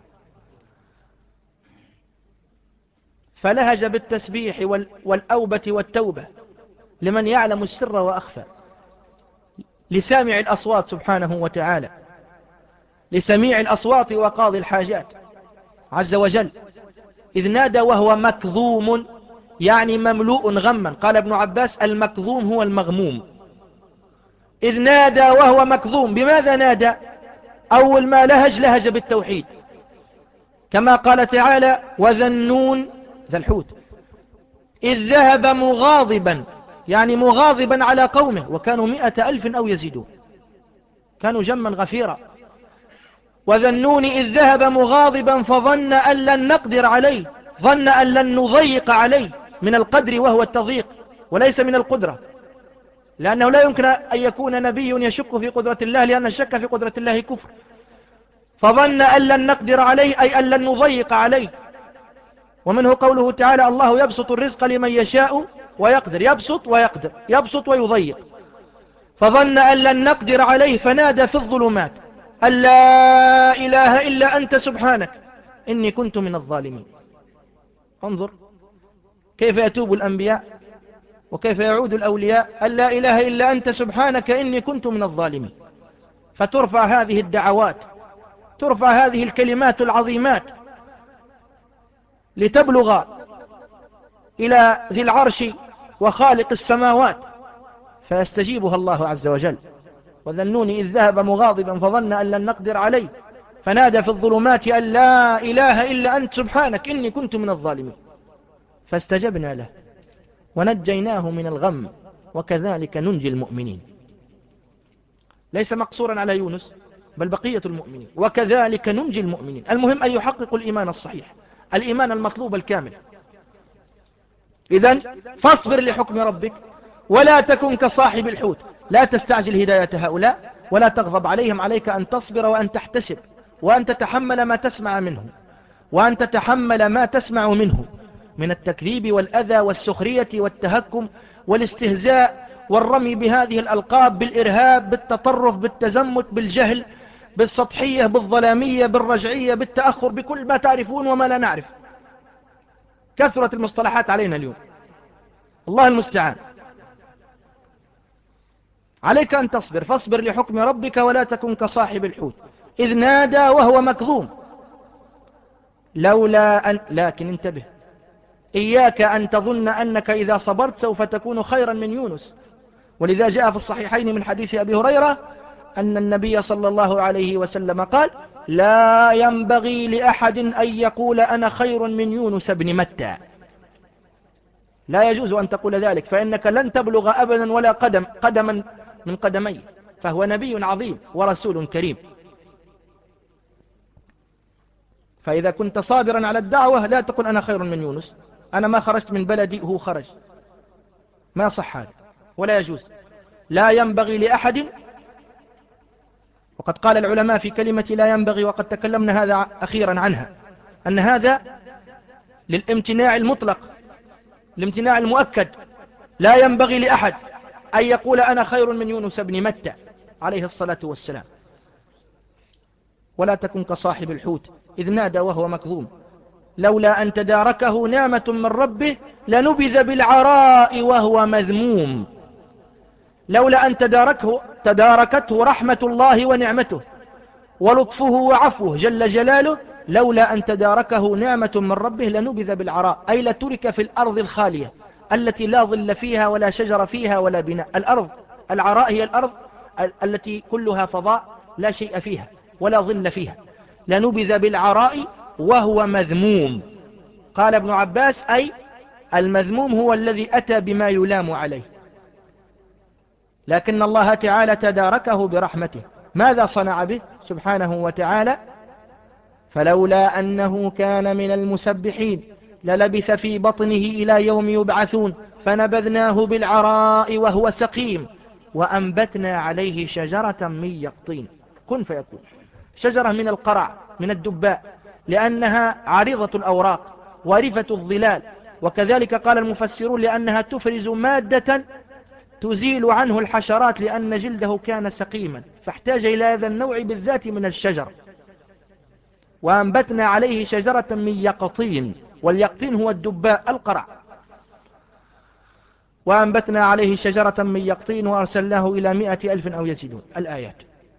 فلهج بالتسبيح والأوبة والتوبة لمن يعلم السر وأخفى، لسامع الأصوات سبحانه وتعالى، لسميع الأصوات وقاضي الحاجات عز وجل. إذ نادى وهو مكظوم يعني مملوء غما. قال ابن عباس: المكظوم هو المغموم. إذ نادى وهو مكظوم، بماذا نادى؟ أول ما لهج لهج بالتوحيد، كما قال تعالى: وذا النون ذا الحوت إذ ذهب مغاضبا، يعني مغاضبا على قومه، وكانوا مئة ألف أو يزيدون، كانوا جما غفيرا. وذا النون إذ ذهب مغاضبا فظن أن لن نقدر عليه، ظن أن لن نضيق عليه، من القدر وهو التضييق وليس من القدرة، لأنه لا يمكن أن يكون نبي يشك في قدرة الله، لأن الشك في قدرة الله كفر. فظن أن لن نقدر عليه أي أن لن نضيق عليه، ومنه قوله تعالى الله يبسط الرزق لمن يشاء ويقدر، يبسط ويقدر، يبسط ويضيق. فظن أن لن نقدر عليه فنادى في الظلمات أن لا إله إلا أنت سبحانك إني كنت من الظالمين. انظر كيف يتوب الأنبياء وكيف يعود الأولياء، أن لا إله إلا أنت سبحانك إني كنت من الظالمين. فترفع هذه الدعوات، ترفع هذه الكلمات العظيمات لتبلغ إلى ذي العرش وخالق السماوات فيستجيبها الله عز وجل. وذنوني إذ ذهب مغاضبا فظن أن لن نقدر عليه فنادى في الظلمات أن لا إله إلا أنت سبحانك إني كنت من الظالمين فاستجبنا له ونجيناه من الغم وكذلك ننجي المؤمنين. ليس مقصورا على يونس بل بقية المؤمنين، وكذلك ننجي المؤمنين. المهم أن يحققوا الإيمان الصحيح، الإيمان المطلوب الكامل. إذن فاصبر لحكم ربك ولا تكن كصاحب الحوت، لا تستعجل هداية هؤلاء ولا تغضب عليهم، عليك أن تصبر وأن تحتسب وأن تتحمل ما تسمع منه وأن تتحمل ما تسمع منه من التكذيب والأذى والسخرية والتهكم والاستهزاء والرمي بهذه الألقاب، بالإرهاب، بالتطرف، بالتزمت، بالجهل، بالسطحية، بالظلامية، بالرجعية، بالتأخر، بكل ما تعرفون وما لا نعرف. كثرة المصطلحات علينا اليوم، الله المستعان. عليك أن تصبر، فاصبر لحكم ربك ولا تكن كصاحب الحوت إذ نادى وهو مكظوم لولا أن، لكن انتبه، إياك أن تظن أنك إذا صبرت سوف تكون خيرا من يونس. ولذا جاء في الصحيحين من حديث أبي هريرة أن النبي صلى الله عليه وسلم قال لا ينبغي لأحد أن يقول أنا خير من يونس بن متى. لا يجوز أن تقول ذلك، فإنك لن تبلغ أبدا ولا قدم قدما من قدميه، فهو نبي عظيم ورسول كريم. فإذا كنت صابرا على الدعوة لا تقل أنا خير من يونس، أنا ما خرجت من بلدي وهو خرج، ما صح هذا ولا يجوز. لا ينبغي لأحد، وقد قال العلماء في كلمة لا ينبغي وقد تكلمنا هذا أخيرا عنها أن هذا للامتناع المطلق، الامتناع المؤكد. لا ينبغي لأحد أن يقول أنا خير من يونس بن متى عليه الصلاة والسلام. ولا تكن كصاحب الحوت إذ نادى وهو مكظوم لولا أن تداركه نعمة من ربه لنبذ بالعراء وهو مذموم. لولا أن تداركه تداركته رحمة الله ونعمته ولطفه وعفوه جل جلاله، لولا أن تداركه نعمة من ربه لنبذ بالعراء، أي لترك في الأرض الخالية التي لا ظل فيها ولا شجر فيها ولا بناء. الأرض العراء هي الأرض التي كلها فضاء لا شيء فيها ولا ظل فيها. لنبذ بالعراء وهو مذموم. قال ابن عباس أي المذموم هو الذي أتى بما يلام عليه، لكن الله تعالى تداركه برحمته. ماذا صنع به سبحانه وتعالى؟ فلولا أنه كان من المسبحين للبث في بطنه إلى يوم يبعثون فنبذناه بالعراء وهو سقيم وأنبتنا عليه شجرة من يقطين. كن فيكون، شجرة من القرع من الدباء، لأنها عريضة الأوراق وارفة الظلال، وكذلك قال المفسرون لأنها تفرز مادة تزيل عنه الحشرات لأن جلده كان سقيما فاحتاج إلى هذا النوع بالذات من الشجر. وأنبتنا عليه شجرة من يقطين، واليقطين هو الدباء القرع. وأنبتنا عليه شجرة من يقطين وأرسلناه إلى مائة ألف أو يزيدون الآيات.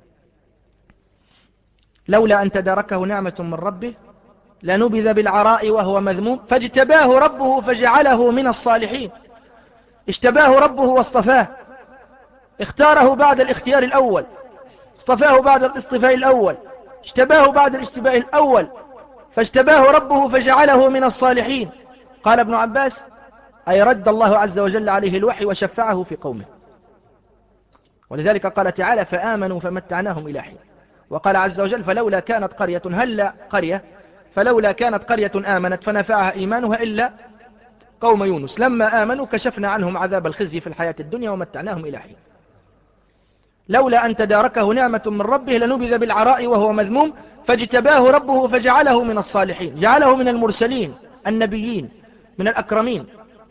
لولا أن تداركه نعمة من ربه لنبذ بالعراء وهو مذموم فاجتباه ربه فجعله من الصالحين. اجتباه ربه واصطفاه، اختاره بعد الاختيار الأول، اصطفاه بعد الاصطفاء الأول، اجتباه بعد الاجتباء الأول، فاجتباه ربه فجعله من الصالحين. قال ابن عباس أي رد الله عز وجل عليه الوحي وشفعه في قومه. ولذلك قال تعالى فآمنوا فمتعناهم إلى حين. وقال عز وجل فلولا كانت قرية، هل قرية، فلولا كانت قرية آمنت فنفعها إيمانها إلا قوم يونس لما آمنوا كشفنا عنهم عذاب الخزي في الحياة الدنيا ومتعناهم إلى حين. لولا أن تداركه نعمة من ربه لنبذ بالعراء وهو مذموم فاجتباه ربه فجعله من الصالحين، جعله من المرسلين النبيين من الأكرمين،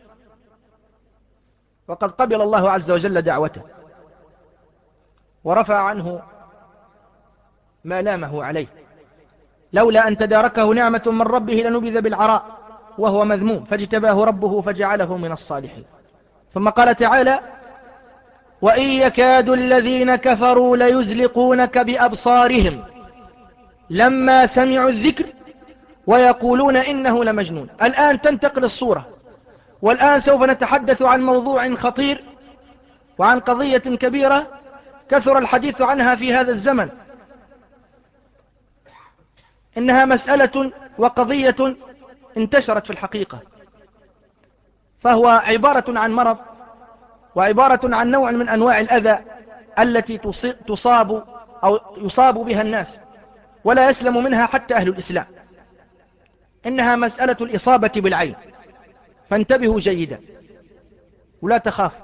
وقد قبل الله عز وجل دعوته ورفع عنه ما لامه عليه، لولا أن تداركه نعمة من ربه لنبذ بالعراء وهو مذموم فاجتباه ربه فجعله من الصالحين. ثم قال تعالى: وإن يكاد الذين كفروا ليزلقونك بأبصارهم لما سمعوا الذكر ويقولون إنه لمجنون. الآن تنتقل الصورة، والآن سوف نتحدث عن موضوع خطير وعن قضية كبيرة كثر الحديث عنها في هذا الزمن. إنها مسألة وقضية انتشرت في الحقيقة، فهو عبارة عن مرض وعبارة عن نوع من أنواع الأذى التي تصاب أو يصاب بها الناس ولا يسلم منها حتى أهل الإسلام. إنها مسألة الإصابة بالعين، فانتبهوا جيدا ولا تخافوا.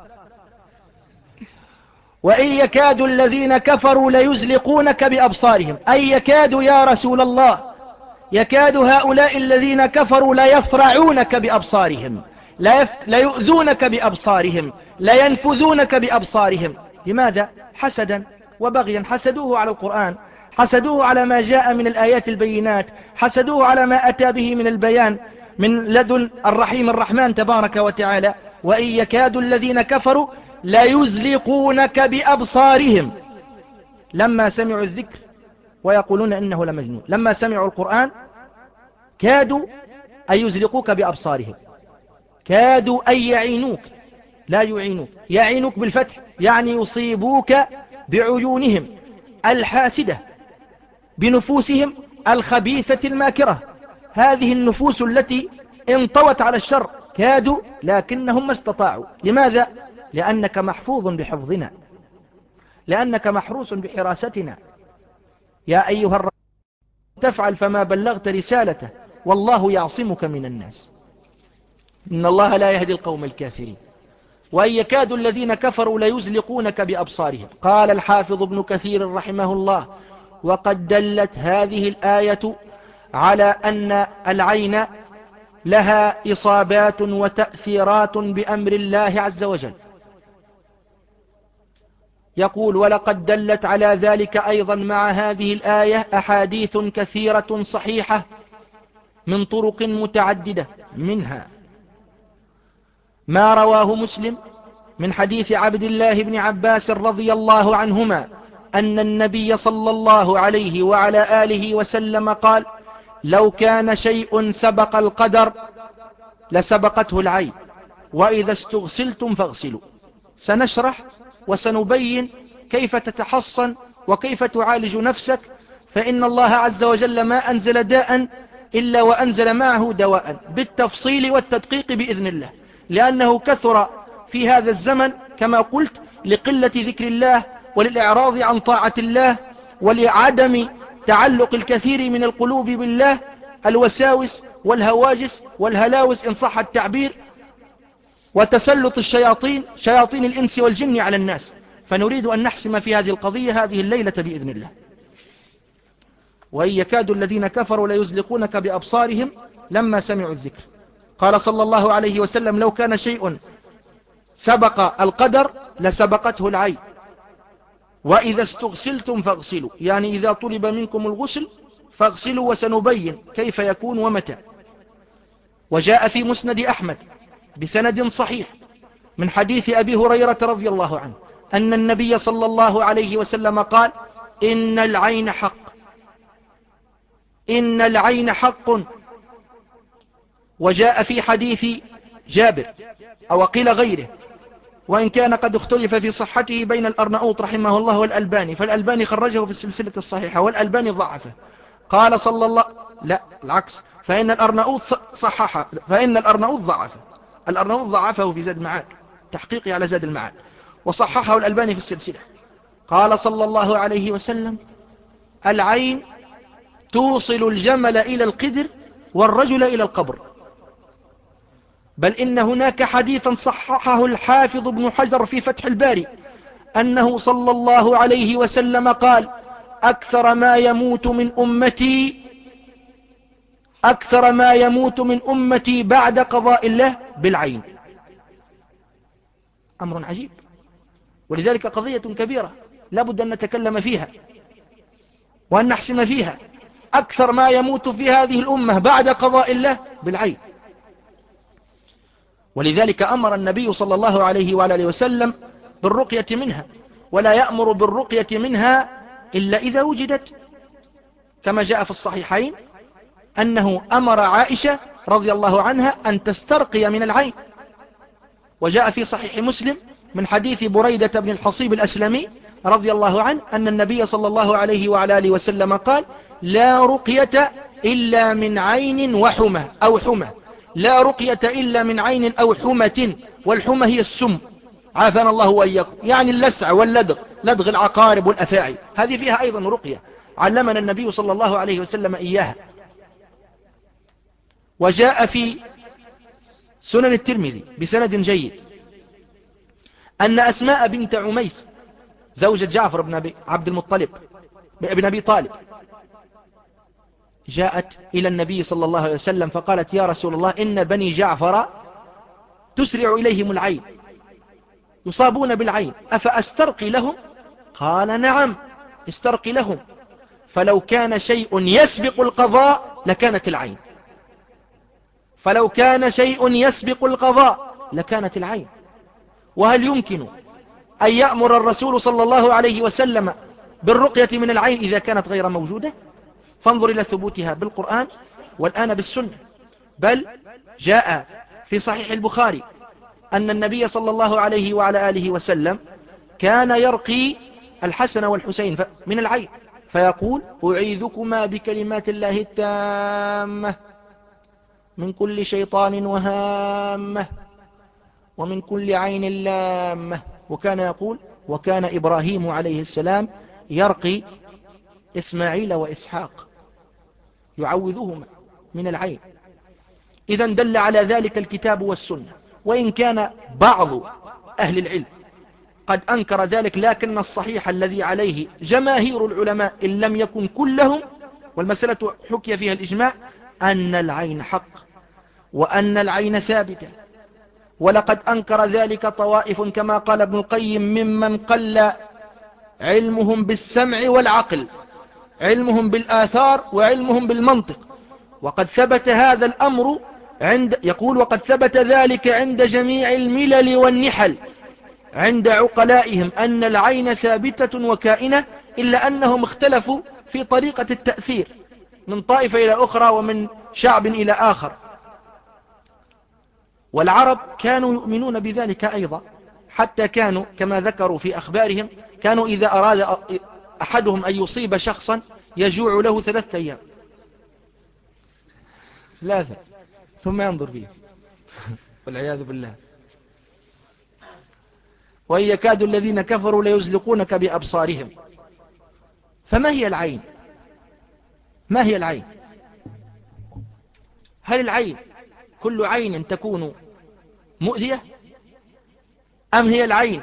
وإن يكاد الذين كفروا ليزلقونك بأبصارهم، أي يكاد يا رسول الله، يكاد هؤلاء الذين كفروا ليفرعونك بأبصارهم، ليؤذونك بأبصارهم، لينفذونك بأبصارهم. لماذا؟ حسدا وبغيا. حسدوه على القرآن، حسدوه على ما جاء من الآيات البينات، حسدوه على ما أتى به من البيان من لدن الرحيم الرحمن تبارك وتعالى. وإن يكاد الذين كفروا ليزلقونك بأبصارهم لما سمعوا الذكر ويقولون إنه لمجنون. لما سمعوا القرآن كادوا أن يزلقوك بأبصارهم، كادوا أن يعينوك، لا يعينوك، يعينوك بالفتح، يعني يصيبوك بعيونهم الحاسدة، بنفوسهم الخبيثة الماكرة، هذه النفوس التي انطوت على الشر. كادوا لكنهم ما استطاعوا. لماذا؟ لأنك محفوظ بحفظنا، لأنك محروس بحراستنا. يا أيها الرسول تفعل فما بلغت رسالته والله يعصمك من الناس إن الله لا يهدي القوم الكافرين. وإن يكاد الذين كفروا ليزلقونك بأبصارهم. قال الحافظ ابن كثير رحمه الله: وقد دلت هذه الآية على أن العين لها إصابات وتأثيرات بأمر الله عز وجل. يقول: ولقد دلت على ذلك أيضا مع هذه الآية أحاديث كثيرة صحيحة من طرق متعددة، منها ما رواه مسلم من حديث عبد الله بن عباس رضي الله عنهما أن النبي صلى الله عليه وعلى آله وسلم قال: لو كان شيء سبق القدر لسبقته العين، وإذا استغسلتم فاغسلوا. سنشرح وسنبين كيف تتحصن وكيف تعالج نفسك، فإن الله عز وجل ما أنزل داء إلا وأنزل معه دواء بالتفصيل والتدقيق بإذن الله، لأنه كثر في هذا الزمن كما قلت لقلة ذكر الله وللإعراض عن طاعة الله ولعدم تعلق الكثير من القلوب بالله الوساوس والهواجس والهلاوس إن صح التعبير، وتسلط الشياطين شياطين الإنس والجن على الناس. فنريد أن نحسم في هذه القضية هذه الليلة بإذن الله. وإن يكاد الذين كفروا ليزلقونك بأبصارهم لما سمعوا الذكر. قال صلى الله عليه وسلم: لو كان شيء سبق القدر لسبقته العين، وإذا استغسلتم فاغسلوا، يعني إذا طلب منكم الغسل فاغسلوا، وسنبين كيف يكون ومتى. وجاء في مسند أحمد بسند صحيح من حديث أبي هريرة رضي الله عنه أن النبي صلى الله عليه وسلم قال: إن العين حق، إن العين حق. وجاء في حديث جابر أو قيل غيره، وإن كان قد اختلف في صحته بين الأرناؤوط رحمه الله والألباني، فالألباني خرجه في السلسلة الصحيحة والألباني ضعفه. قال صلى الله لا العكس، فإن الأرناؤوط صححه، فإن الأرناؤوط ضعفه، الأرناؤوط ضعفه في زاد معاد، تحقيقي على زاد المعاد، وصححه الألباني في السلسلة. قال صلى الله عليه وسلم: العين توصل الجمل إلى القدر والرجل إلى القبر. بل إن هناك حديثا صححه الحافظ ابن حجر في فتح الباري أنه صلى الله عليه وسلم قال: أكثر ما يموت من أمتي أكثر ما يموت من أمتي بعد قضاء الله بالعين. أمر عجيب، ولذلك قضية كبيرة لا بد أن نتكلم فيها وأن نحسم فيها. أكثر ما يموت في هذه الأمة بعد قضاء الله بالعين. ولذلك أمر النبي صلى الله عليه وآله وسلم بالرقية منها، ولا يأمر بالرقية منها إلا إذا وجدت، كما جاء في الصحيحين أنه أمر عائشة رضي الله عنها أن تسترقي من العين. وجاء في صحيح مسلم من حديث بريدة بن الحصيب الأسلمي رضي الله عنه أن النبي صلى الله عليه وعلى آله وسلم قال: لا رقية إلا من عين وحمى أو حمى، لا رقية إلا من عين أو حمة، والحمى هي السم، عافانا الله وإياكم، يعني اللسع واللدغ، لدغ العقارب والأفاعي، هذه فيها أيضا رقية علمنا النبي صلى الله عليه وسلم إياها. وجاء في سنن الترمذي بسند جيد أن أسماء بنت عميس زوجة جعفر بن أبي عبد المطلب بن أبي طالب جاءت إلى النبي صلى الله عليه وسلم فقالت: يا رسول الله، إن بني جعفر تسرع إليهم العين، يصابون بالعين، أفأسترقي لهم؟ قال: نعم، استرقي لهم، فلو كان شيء يسبق القضاء لكانت العين، فلو كان شيء يسبق القضاء لكانت العين. وهل يمكن أن يأمر الرسول صلى الله عليه وسلم بالرقية من العين إذا كانت غير موجودة؟ فانظر إلى ثبوتها بالقرآن والآن بالسنة. بل جاء في صحيح البخاري أن النبي صلى الله عليه وعلى آله وسلم كان يرقي الحسن والحسين من العين فيقول: أعيذكما بكلمات الله التامة من كل شيطان وهامة ومن كل عين لامة. وكان يقول: وكان إبراهيم عليه السلام يرقي إسماعيل وإسحاق يعوذهما من العين. إذا دل على ذلك الكتاب والسنة، وإن كان بعض أهل العلم قد أنكر ذلك، لكن الصحيح الذي عليه جماهير العلماء إن لم يكن كلهم، والمسألة حكي فيها الإجماع، أن العين حق وأن العين ثابتة. ولقد أنكر ذلك طوائف كما قال ابن القيم ممن قل علمهم بالسمع والعقل، علمهم بالآثار وعلمهم بالمنطق. وقد ثبت هذا الأمر عند يقول وقد ثبت ذلك عند جميع الملل والنحل عند عقلائهم أن العين ثابتة وكائنة، إلا أنهم اختلفوا في طريقة التأثير من طائفة إلى أخرى ومن شعب إلى آخر. والعرب كانوا يؤمنون بذلك أيضا، حتى كانوا كما ذكروا في أخبارهم كانوا إذا أراد أحدهم أن يصيب شخصا يجوع له ثلاثة أيام ثلاثة ثم ينظر فيه والعياذ بالله. وإن يكاد الذين كفروا ليزلقونك بأبصارهم. فما هي العين؟ ما هي العين؟ هل العين كل عين تكون مؤذية، أم هي العين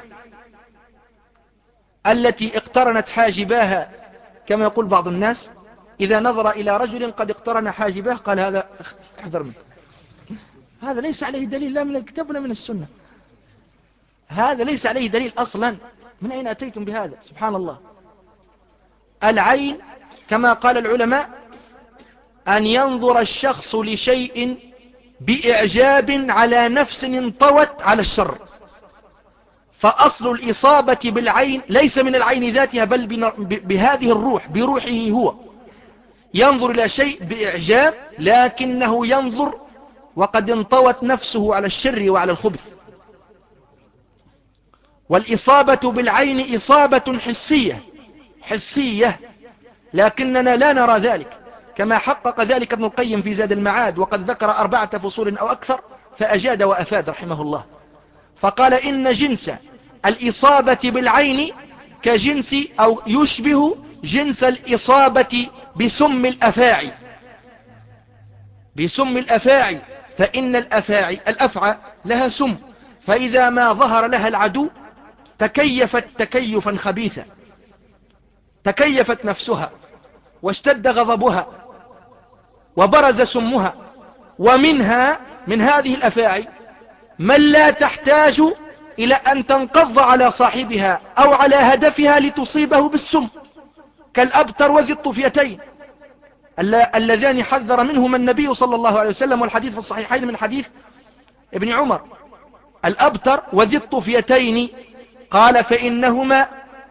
التي اقترنت حاجباها كما يقول بعض الناس إذا نظر إلى رجل قد اقترن حاجباه قال: هذا احذر منه؟ هذا ليس عليه دليل لا من الكتاب ولا من السنة، هذا ليس عليه دليل أصلا. من أين أتيتم بهذا؟ سبحان الله. العين كما قال العلماء أن ينظر الشخص لشيء بإعجاب على نفس انطوت على الشر. فأصل الإصابة بالعين ليس من العين ذاتها، بل بهذه الروح، بروحه هو ينظر إلى شيء بإعجاب، لكنه ينظر وقد انطوت نفسه على الشر وعلى الخبث. والإصابة بالعين إصابة حسية حسية لكننا لا نرى ذلك، كما حقق ذلك ابن القيم في زاد المعاد، وقد ذكر أربعة فصول أو أكثر فأجاد وأفاد رحمه الله. فقال: إن جنس الإصابة بالعين كجنس أو يشبه جنس الإصابة بسم الأفاعي بسم الأفاعي فإن الأفاعي الأفعى لها سم، فإذا ما ظهر لها العدو تكيفت تكيفا خبيثا، تكيفت نفسها واشتد غضبها وبرز سمها. ومنها من هذه الأفاعي من لا تحتاج إلى أن تنقض على صاحبها أو على هدفها لتصيبه بالسم، كالأبتر وذي الطفيتين اللذان حذر منهما النبي صلى الله عليه وسلم، والحديث في الصحيحين من حديث ابن عمر. الأبتر وذي الطفيتين قال فإنهما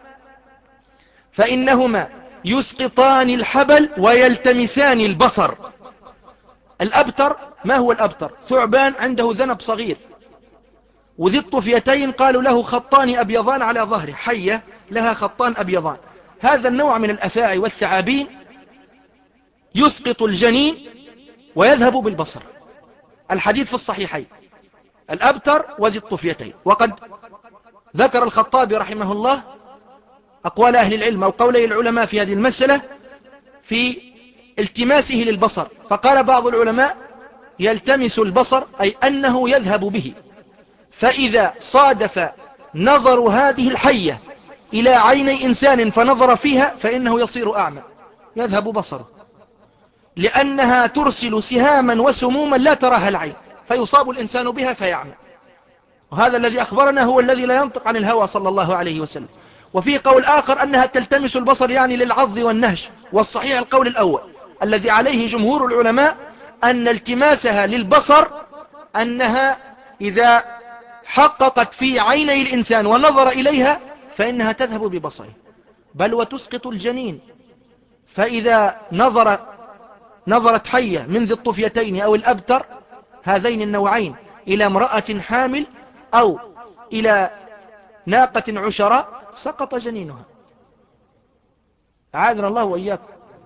فإنهما يسقطان الحبل ويلتمسان البصر. الأبتر ما هو الأبتر؟ ثعبان عنده ذنب صغير. وذي الطفيتين قالوا له خطان أبيضان على ظهره، حية لها خطان أبيضان. هذا النوع من الأفاعي والثعابين يسقط الجنين ويذهب بالبصر. الحديث في الصحيحين، الأبتر وذي الطفيتين. وقد ذكر الخطابي رحمه الله أقوال أهل العلم أو قولي العلماء في هذه المسألة في التماسه للبصر، فقال بعض العلماء يلتمس البصر أي أنه يذهب به، فإذا صادف نظر هذه الحية إلى عيني إنسان فنظر فيها فإنه يصير أعمى، يذهب بصره، لأنها ترسل سهاما وسموما لا تراها العين، فيصاب الإنسان بها فيعمى. وهذا الذي أخبرنا هو الذي لا ينطق عن الهوى صلى الله عليه وسلم. وفي قول آخر أنها تلتمس البصر يعني للعض والنهش، والصحيح القول الأول الذي عليه جمهور العلماء أن التماسها للبصر أنها إذا حققت في عيني الإنسان ونظر إليها فإنها تذهب ببصره، بل وتسقط الجنين. فإذا نظر نظرت حية من ذي الطفيتين أو الأبتر هذين النوعين إلى امرأة حامل أو إلى ناقة عشراء سقط جنينها، أعاذنا الله وإياكم.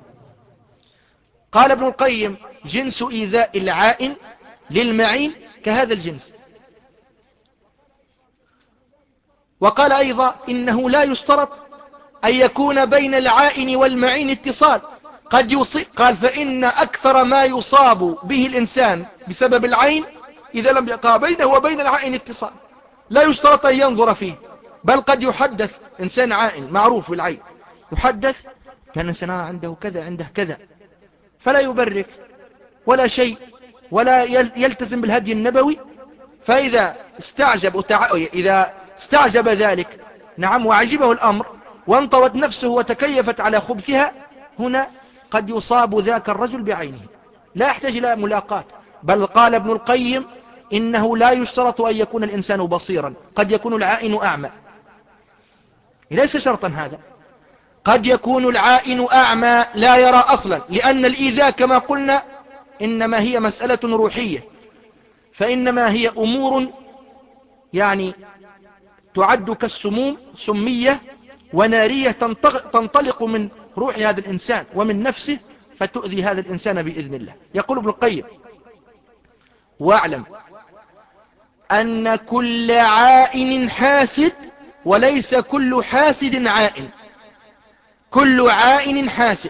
قال ابن القيم جنس إيذاء العائن للمعين كهذا الجنس. وقال أيضا إنه لا يشترط أن يكون بين العائن والمعين اتصال، قد يصيب. قال فإن أكثر ما يصاب به الإنسان بسبب العين إذا لم يقع بينه وبين العائن اتصال، لا يشترط أن ينظر فيه، بل قد يحدث إنسان عائن معروف بالعين، يحدث كان إنسان عنده كذا عنده كذا، فلا يبرك ولا شيء ولا يلتزم بالهدي النبوي. فإذا استعجب إذا استعجب ذلك نعم وعجبه الأمر وانطوت نفسه وتكيفت على خبثها، هنا قد يصاب ذاك الرجل بعينه، لا يحتاج إلى ملاقات. بل قال ابن القيم إنه لا يشترط أن يكون الإنسان بصيرا، قد يكون العائن أعمى، ليس شرطا هذا، قد يكون العائن أعمى لا يرى أصلا، لأن الإيذاء كما قلنا إنما هي مسألة روحية، فإنما هي أمور يعني تعد كالسموم سمية ونارية تنطلق من روح هذا الإنسان ومن نفسه فتؤذي هذا الإنسان بإذن الله. يقول ابن القيم واعلم أن كل عائن حاسد وليس كل حاسد عائن. كل عائن حاسد،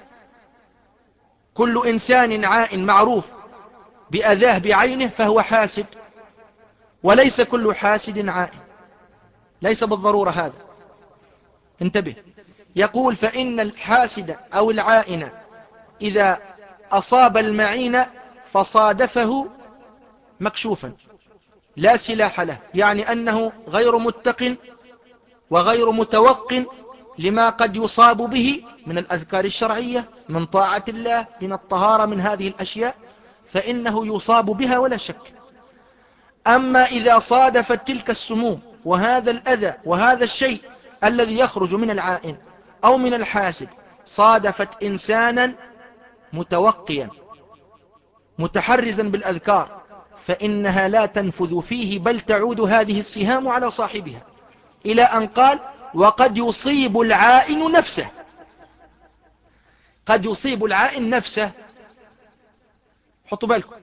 كل إنسان عائن معروف بأذاه بعينه فهو حاسد، وليس كل حاسد عائن، ليس بالضرورة هذا، انتبه. يقول فإن الحاسد أو العائن إذا أصاب المعين فصادفه مكشوفا لا سلاح له، يعني أنه غير متق وغير متوق لما قد يصاب به من الأذكار الشرعية، من طاعة الله، من الطهارة، من هذه الأشياء، فإنه يصاب بها ولا شك. أما إذا صادفت تلك السموم وهذا الأذى وهذا الشيء الذي يخرج من العائن أو من الحاسد صادفت إنسانا متوقيا متحرزا بالأذكار، فإنها لا تنفذ فيه، بل تعود هذه السهام على صاحبها، إلى أن قال وقد يصيب العائن نفسه. قد يصيب العائن نفسه، حطوا بالكم،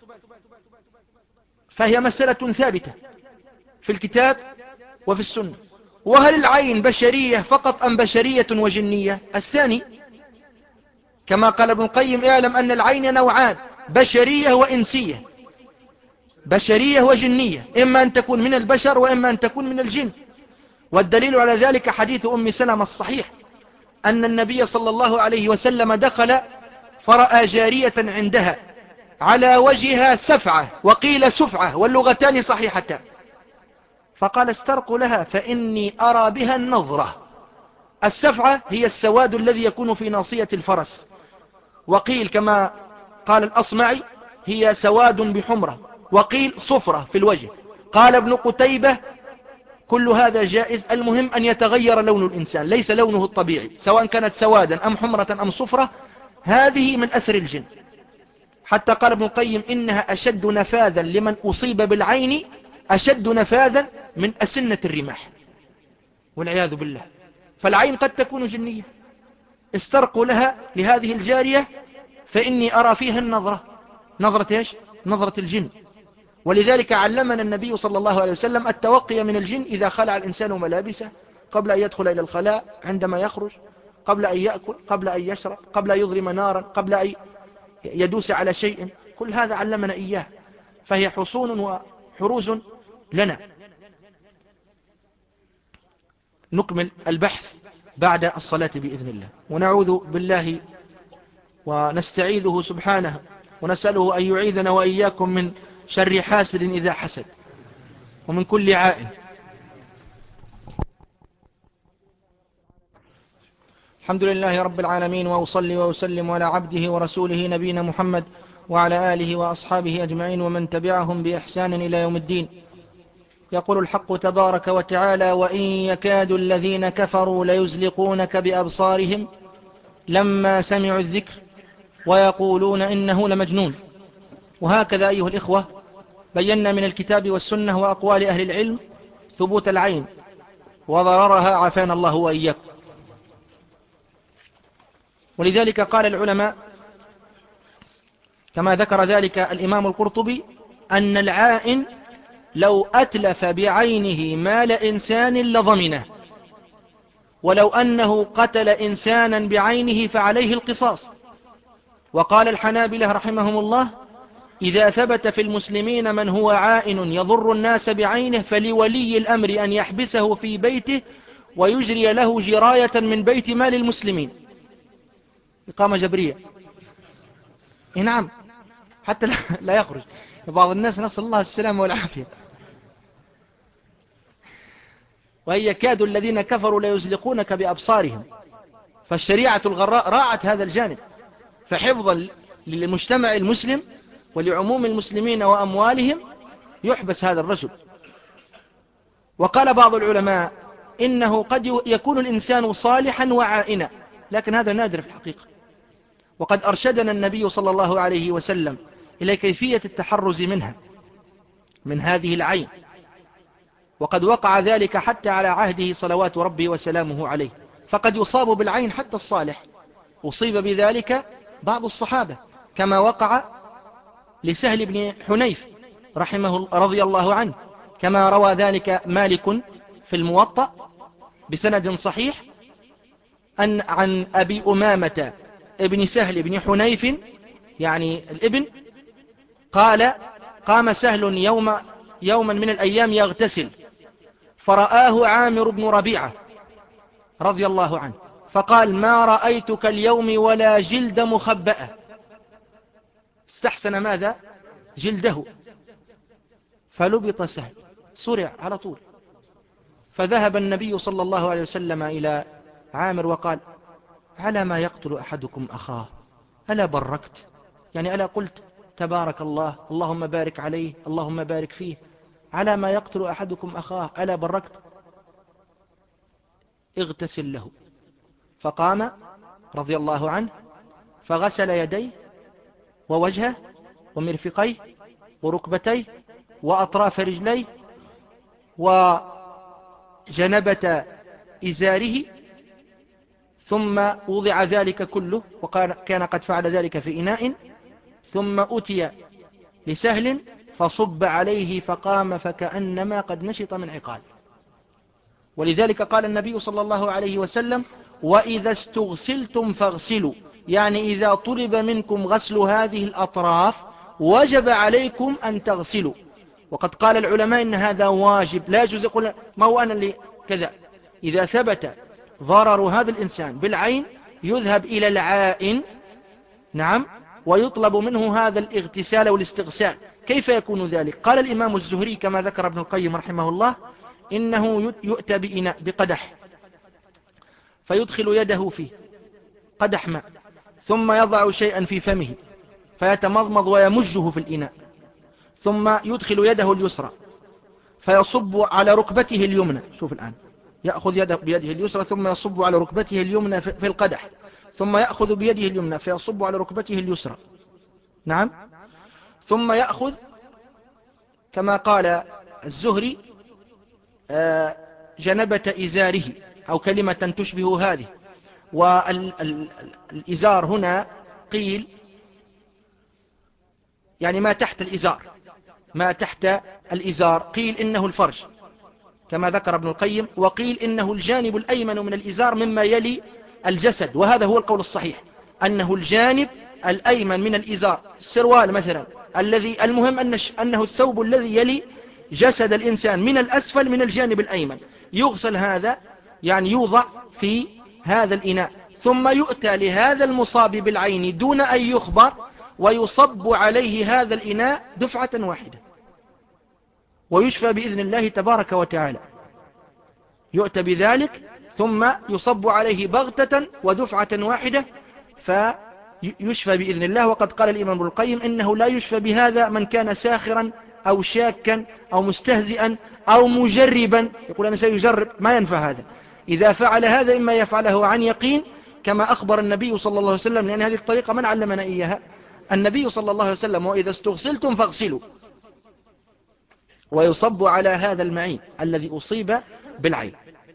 فهي مسألة ثابتة في الكتاب وفي السنة. وهل العين بشرية فقط أم بشرية وجنية؟ الثاني، كما قال ابن القيم اعلم أن العين نوعان، بشرية وإنسية، بشرية وجنية، إما أن تكون من البشر وإما أن تكون من الجن. والدليل على ذلك حديث أم سلمة الصحيح أن النبي صلى الله عليه وسلم دخل فرأى جارية عندها على وجهها سفعة، وقيل سفعة، واللغتان صحيحتان، فقال استرقوا لها فإني أرى بها النظرة. السفعة هي السواد الذي يكون في ناصية الفرس، وقيل كما قال الأصمعي هي سواد بحمرة، وقيل صفرة في الوجه. قال ابن قتيبة كل هذا جائز، المهم أن يتغير لون الإنسان، ليس لونه الطبيعي، سواء كانت سوادا أم حمرة أم صفرة، هذه من أثر الجن. حتى قال ابن القيم إنها أشد نفاذا لمن أصيب بالعين، أشد نفاذا من أسنة الرماح، والعياذ بالله. فالعين قد تكون جنية. استرقوا لها لهذه الجارية فإني أرى فيها النظرة. نظرة إيش؟ نظرة الجن. ولذلك علمنا النبي صلى الله عليه وسلم التوقي من الجن إذا خلع الإنسان ملابسه، قبل أن يدخل إلى الخلاء، عندما يخرج، قبل أن يأكل، قبل أن يشرب، قبل أن يضرم نارا، قبل أن يدوس على شيء. كل هذا علمنا إياه، فهي حصون وحروز لنا. نكمل البحث بعد الصلاة بإذن الله، ونعوذ بالله ونستعيذه سبحانه، ونسأله أن يعيذنا وإياكم من شر حاسد إذا حسد، ومن كل عائن. الحمد لله رب العالمين، وأصلي وأسلم على عبده ورسوله نبينا محمد وعلى آله وأصحابه أجمعين ومن تبعهم بإحسان إلى يوم الدين. يقول الحق تبارك وتعالى: وإن يكاد الذين كفروا ليزلقونك بأبصارهم لما سمعوا الذكر ويقولون إنه لمجنون. وهكذا أيها الإخوة بينا من الكتاب والسنة وأقوال أهل العلم ثبوت العين وضررها، عافانا الله وإياكم. ولذلك قال العلماء كما ذكر ذلك الإمام القرطبي أن العائن لو أتلف بعينه مال إنسان لضمنه، ولو أنه قتل إنسانا بعينه فعليه القصاص. وقال الحنابلة رحمهم الله: إذا ثبت في المسلمين من هو عائن يضر الناس بعينه فلولي الأمر أن يحبسه في بيته ويجري له جراية من بيت مال المسلمين. إقامة جبرية. نعم، حتى لا يخرج. بعض الناس نسأل الله السلامة والعافية. وإن يكاد الذين كفروا ليزلقونك بأبصارهم. فالشريعة الغراء راعت هذا الجانب، فحفظا للمجتمع المسلم ولعموم المسلمين وأموالهم يحبس هذا الرجل. وقال بعض العلماء إنه قد يكون الإنسان صالحا وعائنا، لكن هذا نادر في الحقيقة. وقد أرشدنا النبي صلى الله عليه وسلم إلى كيفية التحرز منها، من هذه العين، وقد وقع ذلك حتى على عهده صلوات ربي وسلامه عليه. فقد يصاب بالعين حتى الصالح، أصيب بذلك بعض الصحابة كما وقع لسهل بن حنيف رحمه رضي الله عنه، كما روى ذلك مالك في الموطأ بسند صحيح أن عن أبي أمامة ابن سهل بن حنيف يعني الابن قال: قام سهل يوم يوما من الأيام يغتسل، فرآه عامر بن ربيعة رضي الله عنه، فقال: ما رأيتك اليوم ولا جلد مخبأة. استحسن ماذا؟ جلده. فلبط سهل، صرع على طول. فذهب النبي صلى الله عليه وسلم إلى عامر وقال: على ما يقتل أحدكم أخاه؟ ألا بركت؟ يعني ألا قلت تبارك الله، اللهم بارك عليه، اللهم بارك فيه؟ على ما يقتل أحدكم أخاه ألا بركت؟ اغتسل له. فقام رضي الله عنه فغسل يديه ووجهه ومرفقيه وركبتيه وأطراف رجليه وجنبة إزاره، ثم وضع ذلك كله، وكان قد فعل ذلك في إناء، ثم أتي لسهل فصب عليه فقام فكأنما قد نشط من عقال. ولذلك قال النبي صلى الله عليه وسلم: وإذا استغسلتم فاغسلوا، يعني إذا طلب منكم غسل هذه الأطراف وجب عليكم أن تغسلوا. وقد قال العلماء إن هذا واجب، لا يجوز يقول ما هو أنا اللي كذا. إذا ثبت ضرر هذا الإنسان بالعين يذهب إلى العائن نعم، ويطلب منه هذا الاغتسال والاستغسال. كيف يكون ذلك؟ قال الإمام الزهري كما ذكر ابن القيم رحمه الله: إنه يؤتى بإناء بقدح، فيدخل يده فيه، قدح ماء، ثم يضع شيئا في فمه فيتمضمض ويمجه في الإناء، ثم يدخل يده اليسرى فيصب على ركبته اليمنى. شوف الآن، يأخذ يده بيده اليسرى ثم يصب على ركبته اليمنى في القدح، ثم يأخذ بيده اليمنى فيصب على ركبته اليسرى. نعم، ثم يأخذ كما قال الزهري جنبة إزاره أو كلمة تشبه هذه. والإزار هنا قيل يعني ما تحت الإزار، ما تحت الإزار قيل إنه الفرج كما ذكر ابن القيم، وقيل إنه الجانب الأيمن من الإزار مما يلي الجسد، وهذا هو القول الصحيح، أنه الجانب الأيمن من الإزار، السروال مثلا الذي المهم أنه الثوب الذي يلي جسد الإنسان من الأسفل من الجانب الأيمن، يغسل هذا، يعني يوضع في هذا الإناء، ثم يؤتى لهذا المصاب بالعين دون أن يخبر ويصب عليه هذا الإناء دفعة واحدة ويشفى بإذن الله تبارك وتعالى. يؤتى بذلك ثم يصب عليه بغتة ودفعة واحدة فيشفى بإذن الله. وقد قال الإمام ابن القيم إنه لا يشفى بهذا من كان ساخرا أو شاكا أو مستهزئا أو مجربا، يقول أنا سيجرب، ما ينفع هذا. إذا فعل هذا إما يفعله عن يقين كما أخبر النبي صلى الله عليه وسلم، لأن هذه الطريقة من علمنا إياها؟ النبي صلى الله عليه وسلم: وإذا استغسلتم فاغسلوا، ويصب على هذا المعين الذي أصيب بالعين.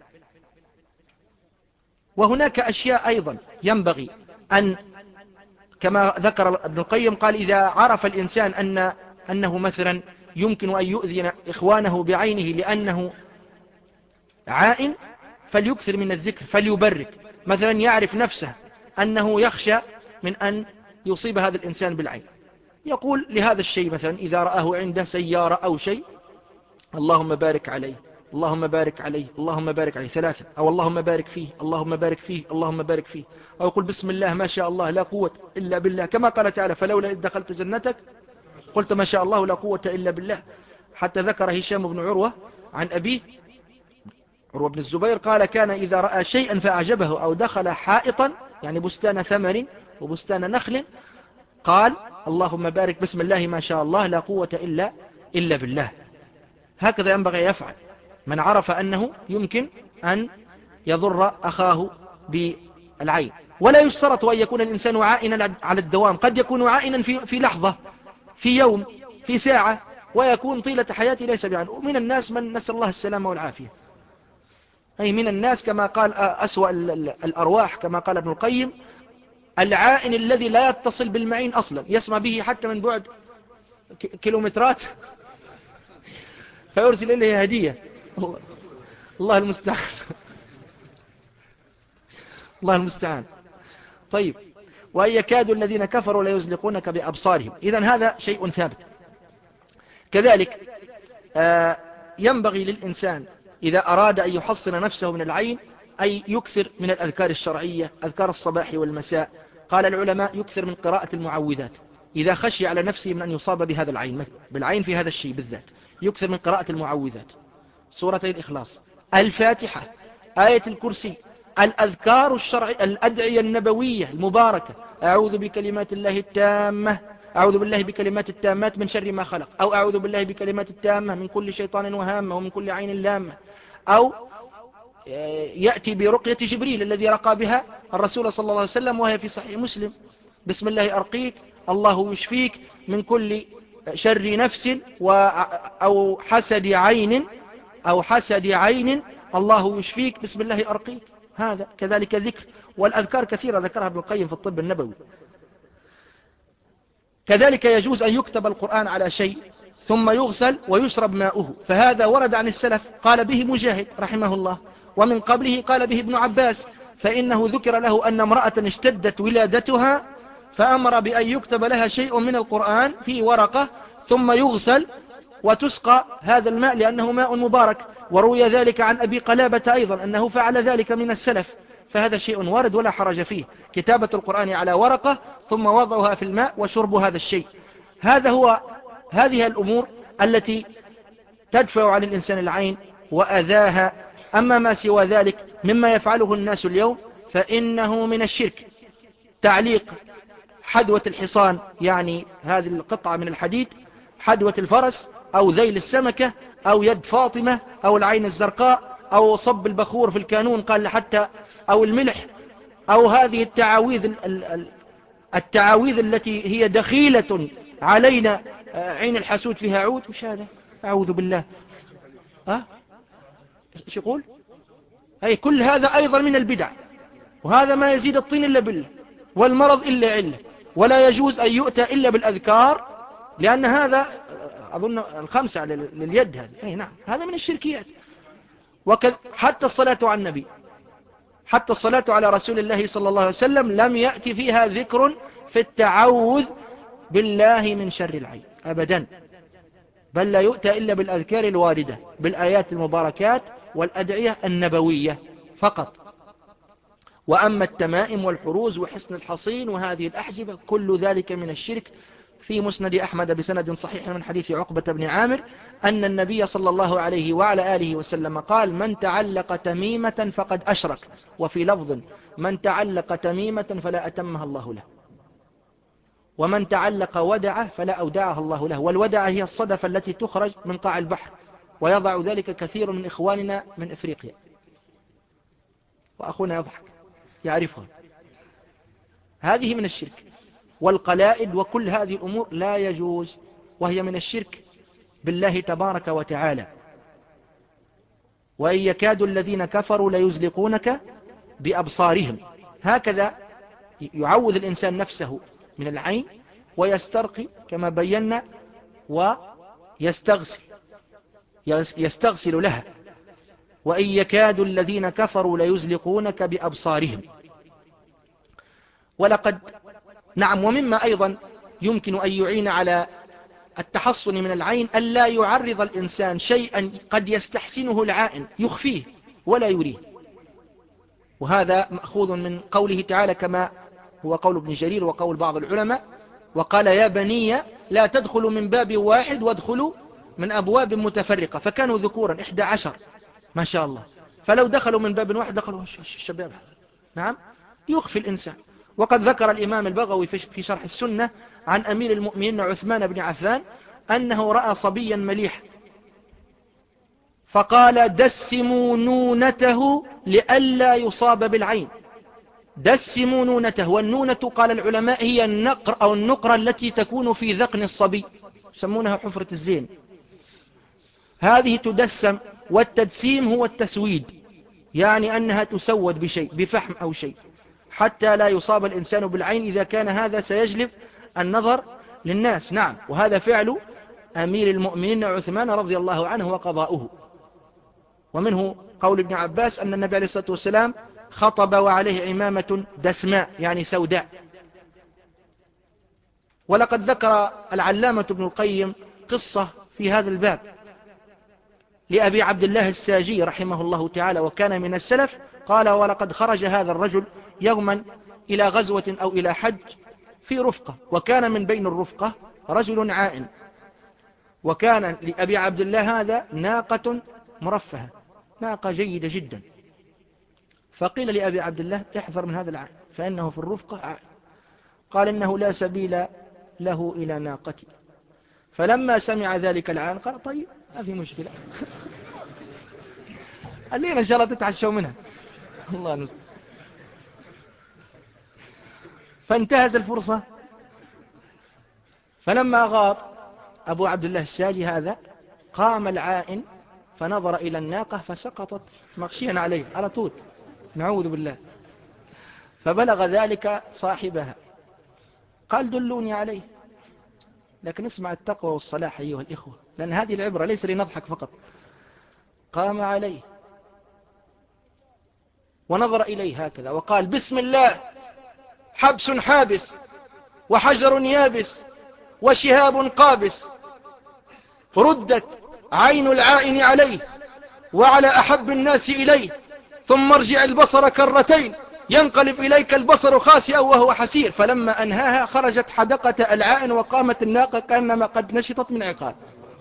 وهناك أشياء أيضا ينبغي أن، كما ذكر ابن القيم قال: إذا عرف الإنسان أن أنه مثلا يمكن أن يؤذي إخوانه بعينه لأنه عائن فليكثر من الذكر، فليبرك، مثلا يعرف نفسه أنه يخشى من أن يصيب هذا الإنسان بالعين، يقول لهذا الشيء مثلا إذا رآه عنده سيارة أو شيء: اللهم بارك عليه، اللهم بارك عليه، اللهم بارك عليه ثلاثة، أو اللهم بارك فيه، اللهم بارك فيه، اللهم بارك فيه، أو يقول بسم الله ما شاء الله لا قوة إلا بالله، كما قال تعالى: فلولا إذ دخلت جنتك قلت ما شاء الله لا قوة إلا بالله. حتى ذكر هشام بن عروة عن أبيه عروة بن الزبير قال: كان إذا رأى شيئا فأعجبه أو دخل حائطا، يعني بستان ثمر وبستان نخل، قال: اللهم بارك بسم الله ما شاء الله لا قوة إلا إلا بالله. هكذا ينبغي يفعل من عرف أنه يمكن أن يضر أخاه بالعين. ولا يشترط أن يكون الإنسان عائنا على الدوام، قد يكون عائنا في, في لحظة، في يوم، في ساعة، ويكون طيلة حياته ليس بعين. ومن الناس من نسأل الله السلامة والعافية، أي من الناس كما قال أسوأ الأرواح كما قال ابن القيم: العائن الذي لا يتصل بالمعين أصلا، يسمع به حتى من بعد كيلومترات فيرسل إليه هدية. الله, الله المستعان الله المستعان. طيب، وأن يكاد الذين كفروا ليزلقونك بأبصارهم. إذن هذا شيء ثابت. كذلك آه ينبغي للإنسان إذا أراد أن يحصن نفسه من العين أي يكثر من الأذكار الشرعية، أذكار الصباح والمساء. قال العلماء: يكثر من قراءة المعوذات إذا خشي على نفسه من أن يصاب بهذا العين، بالعين في هذا الشيء بالذات، يكثر من قراءة المعوذات، سورتي الإخلاص، الفاتحة، آية الكرسي، الأذكار الشرعية، الأدعية النبوية المباركة: أعوذ بكلمات الله التامة، أعوذ بالله بكلمات التامات من شر ما خلق، أو أعوذ بالله بكلمات التامة من كل شيطان وهامة ومن كل عين لامة، أو يأتي برقية جبريل الذي رقى بها الرسول صلى الله عليه وسلم وهي في صحيح مسلم: بسم الله أرقيك، الله يشفيك من كل شر نفس أو حسد عين أو حسد عين الله يشفيك بسم الله أرقيك. هذا كذلك ذكر. والأذكار كثيرة ذكرها ابن القيم في الطب النبوي. كذلك يجوز أن يكتب القرآن على شيء ثم يغسل ويشرب ماؤه، فهذا ورد عن السلف، قال به مجاهد رحمه الله، ومن قبله قال به ابن عباس، فإنه ذكر له أن امرأة اشتدت ولادتها فأمر بأن يكتب لها شيء من القرآن في ورقة ثم يغسل وتسقى هذا الماء لأنه ماء مبارك. وروي ذلك عن أبي قلابة أيضا أنه فعل ذلك من السلف، فهذا شيء وارد ولا حرج فيه، كتابة القرآن على ورقة ثم وضعها في الماء وشرب هذا الشيء. هذا هو هذه الأمور التي تدفع عن الإنسان العين وأذاها. أما ما سوى ذلك مما يفعله الناس اليوم فإنه من الشرك. تعليق حدوة الحصان، يعني هذه القطعة من الحديد، حدوة الفرس، أو ذيل السمكة، أو يد فاطمة، أو العين الزرقاء، أو صب البخور في الكانون قال حتى، أو الملح، أو هذه التعاويذ التعاويذ التي هي دخيلة علينا، عين الحسود فيها عود. وش هذا؟ أعوذ بالله. أه؟ ايش يقول؟ أي كل هذا أيضا من البدع، وهذا ما يزيد الطين إلا بالله والمرض إلا علة، ولا يجوز أن يؤتى إلا بالأذكار، لأن هذا أظن الخمسة لليد هذه. أي نعم، هذا من الشركيات. وكذ حتى الصلاة على النبي، حتى الصلاة على رسول الله صلى الله عليه وسلم لم يأتي فيها ذكر في التعوذ بالله من شر العين أبدا، بل لا يؤتى إلا بالأذكار الواردة بالآيات المباركات والأدعية النبوية فقط. وأما التمائم والحروز وحسن الحصين وهذه الأحجبة كل ذلك من الشرك. في مسند أحمد بسند صحيح من حديث عقبة بن عامر أن النبي صلى الله عليه وعلى آله وسلم قال: من تعلق تميمة فقد أشرك. وفي لفظ: من تعلق تميمة فلا أتمها الله له، ومن تعلق ودعة فلا أودعها الله له. والودعة هي الصدفة التي تخرج من قاع البحر، ويضع ذلك كثير من إخواننا من إفريقيا، وأخونا يضحك يعرفها. هذه من الشرك. والقلائد وكل هذه الأمور لا يجوز، وهي من الشرك بالله تبارك وتعالى. وإن يكاد الذين كفروا ليزلقونك بأبصارهم. هكذا يعوذ الإنسان نفسه من العين ويسترقي كما بينا، ويستغسل يستغسل لها. وإن يكاد الذين كفروا ليزلقونك بأبصارهم. ولقد نعم، ومما أيضا يمكن أن يعين على التحصن من العين ألا يعرض الإنسان شيئا قد يستحسنه العائن يخفيه ولا يريه. وهذا مأخوذ من قوله تعالى كما هو قول ابن جرير وقول بعض العلماء: وقال: يا بني لا تدخلوا من باب واحد وادخلوا من أبواب متفرقة. فكانوا ذكورا إحدى عشر ما شاء الله، فلو دخلوا من باب واحد دخلوا الشباب. نعم، يخفي الإنسان. وقد ذكر الإمام البغوي في شرح السنة عن أمير المؤمنين عثمان بن عفان أنه رأى صبيا مليحا فقال: دسموا نونته لئلا يصاب بالعين. دسموا نونته. والنونة قال العلماء هي النقر أو النقرة التي تكون في ذقن الصبي، يسمونها حفرة الزين. هذه تدسم. والتدسيم هو التسويد، يعني أنها تسود بشيء، بفحم أو شيء، حتى لا يصاب الإنسان بالعين إذا كان هذا سيجلب النظر للناس. نعم، وهذا فعل أمير المؤمنين عثمان رضي الله عنه وقضاؤه. ومنه قول ابن عباس أن النبي عليه الصلاة والسلام خطب وعليه عمامة دسماء، يعني سوداء. ولقد ذكر العلامة ابن القيم قصة في هذا الباب لأبي عبد الله الساجي رحمه الله تعالى، وكان من السلف. قال: ولقد خرج هذا الرجل يوما إلى غزوة أو إلى حج في رفقة، وكان من بين الرفقة رجل عائن، وكان لأبي عبد الله هذا ناقة مرفهة، ناقة جيدة جدا. فقيل لأبي عبد الله: احذر من هذا العائن فإنه في الرفقة عائن. قال: إنه لا سبيل له إلى ناقتي. فلما سمع ذلك العائن قال: طيب، ما في مشكلة، قال لي إن شاء الله تتعشوا منها. الله نستعان. فانتهز الفرصة. فلما غاب أبو عبد الله الساجي هذا قام العائن فنظر إلى الناقة فسقطت مغشيا عليه على طول، نعوذ بالله. فبلغ ذلك صاحبها قال: دلوني عليه. لكن اسمع التقوى والصلاح أيها الإخوة، لأن هذه العبرة ليس لنضحك فقط. قام عليه ونظر إليه هكذا وقال: بسم الله، حبس حابس، وحجر يابس، وشهاب قابس، ردت عين العائن عليه وعلى أحب الناس إليه، ثم ارجع البصر كرتين ينقلب إليك البصر خاسئا وهو حسير. فلما أنهاها خرجت حدقة ألعاء وقامت الناقة كأنما قد نشطت من عقال.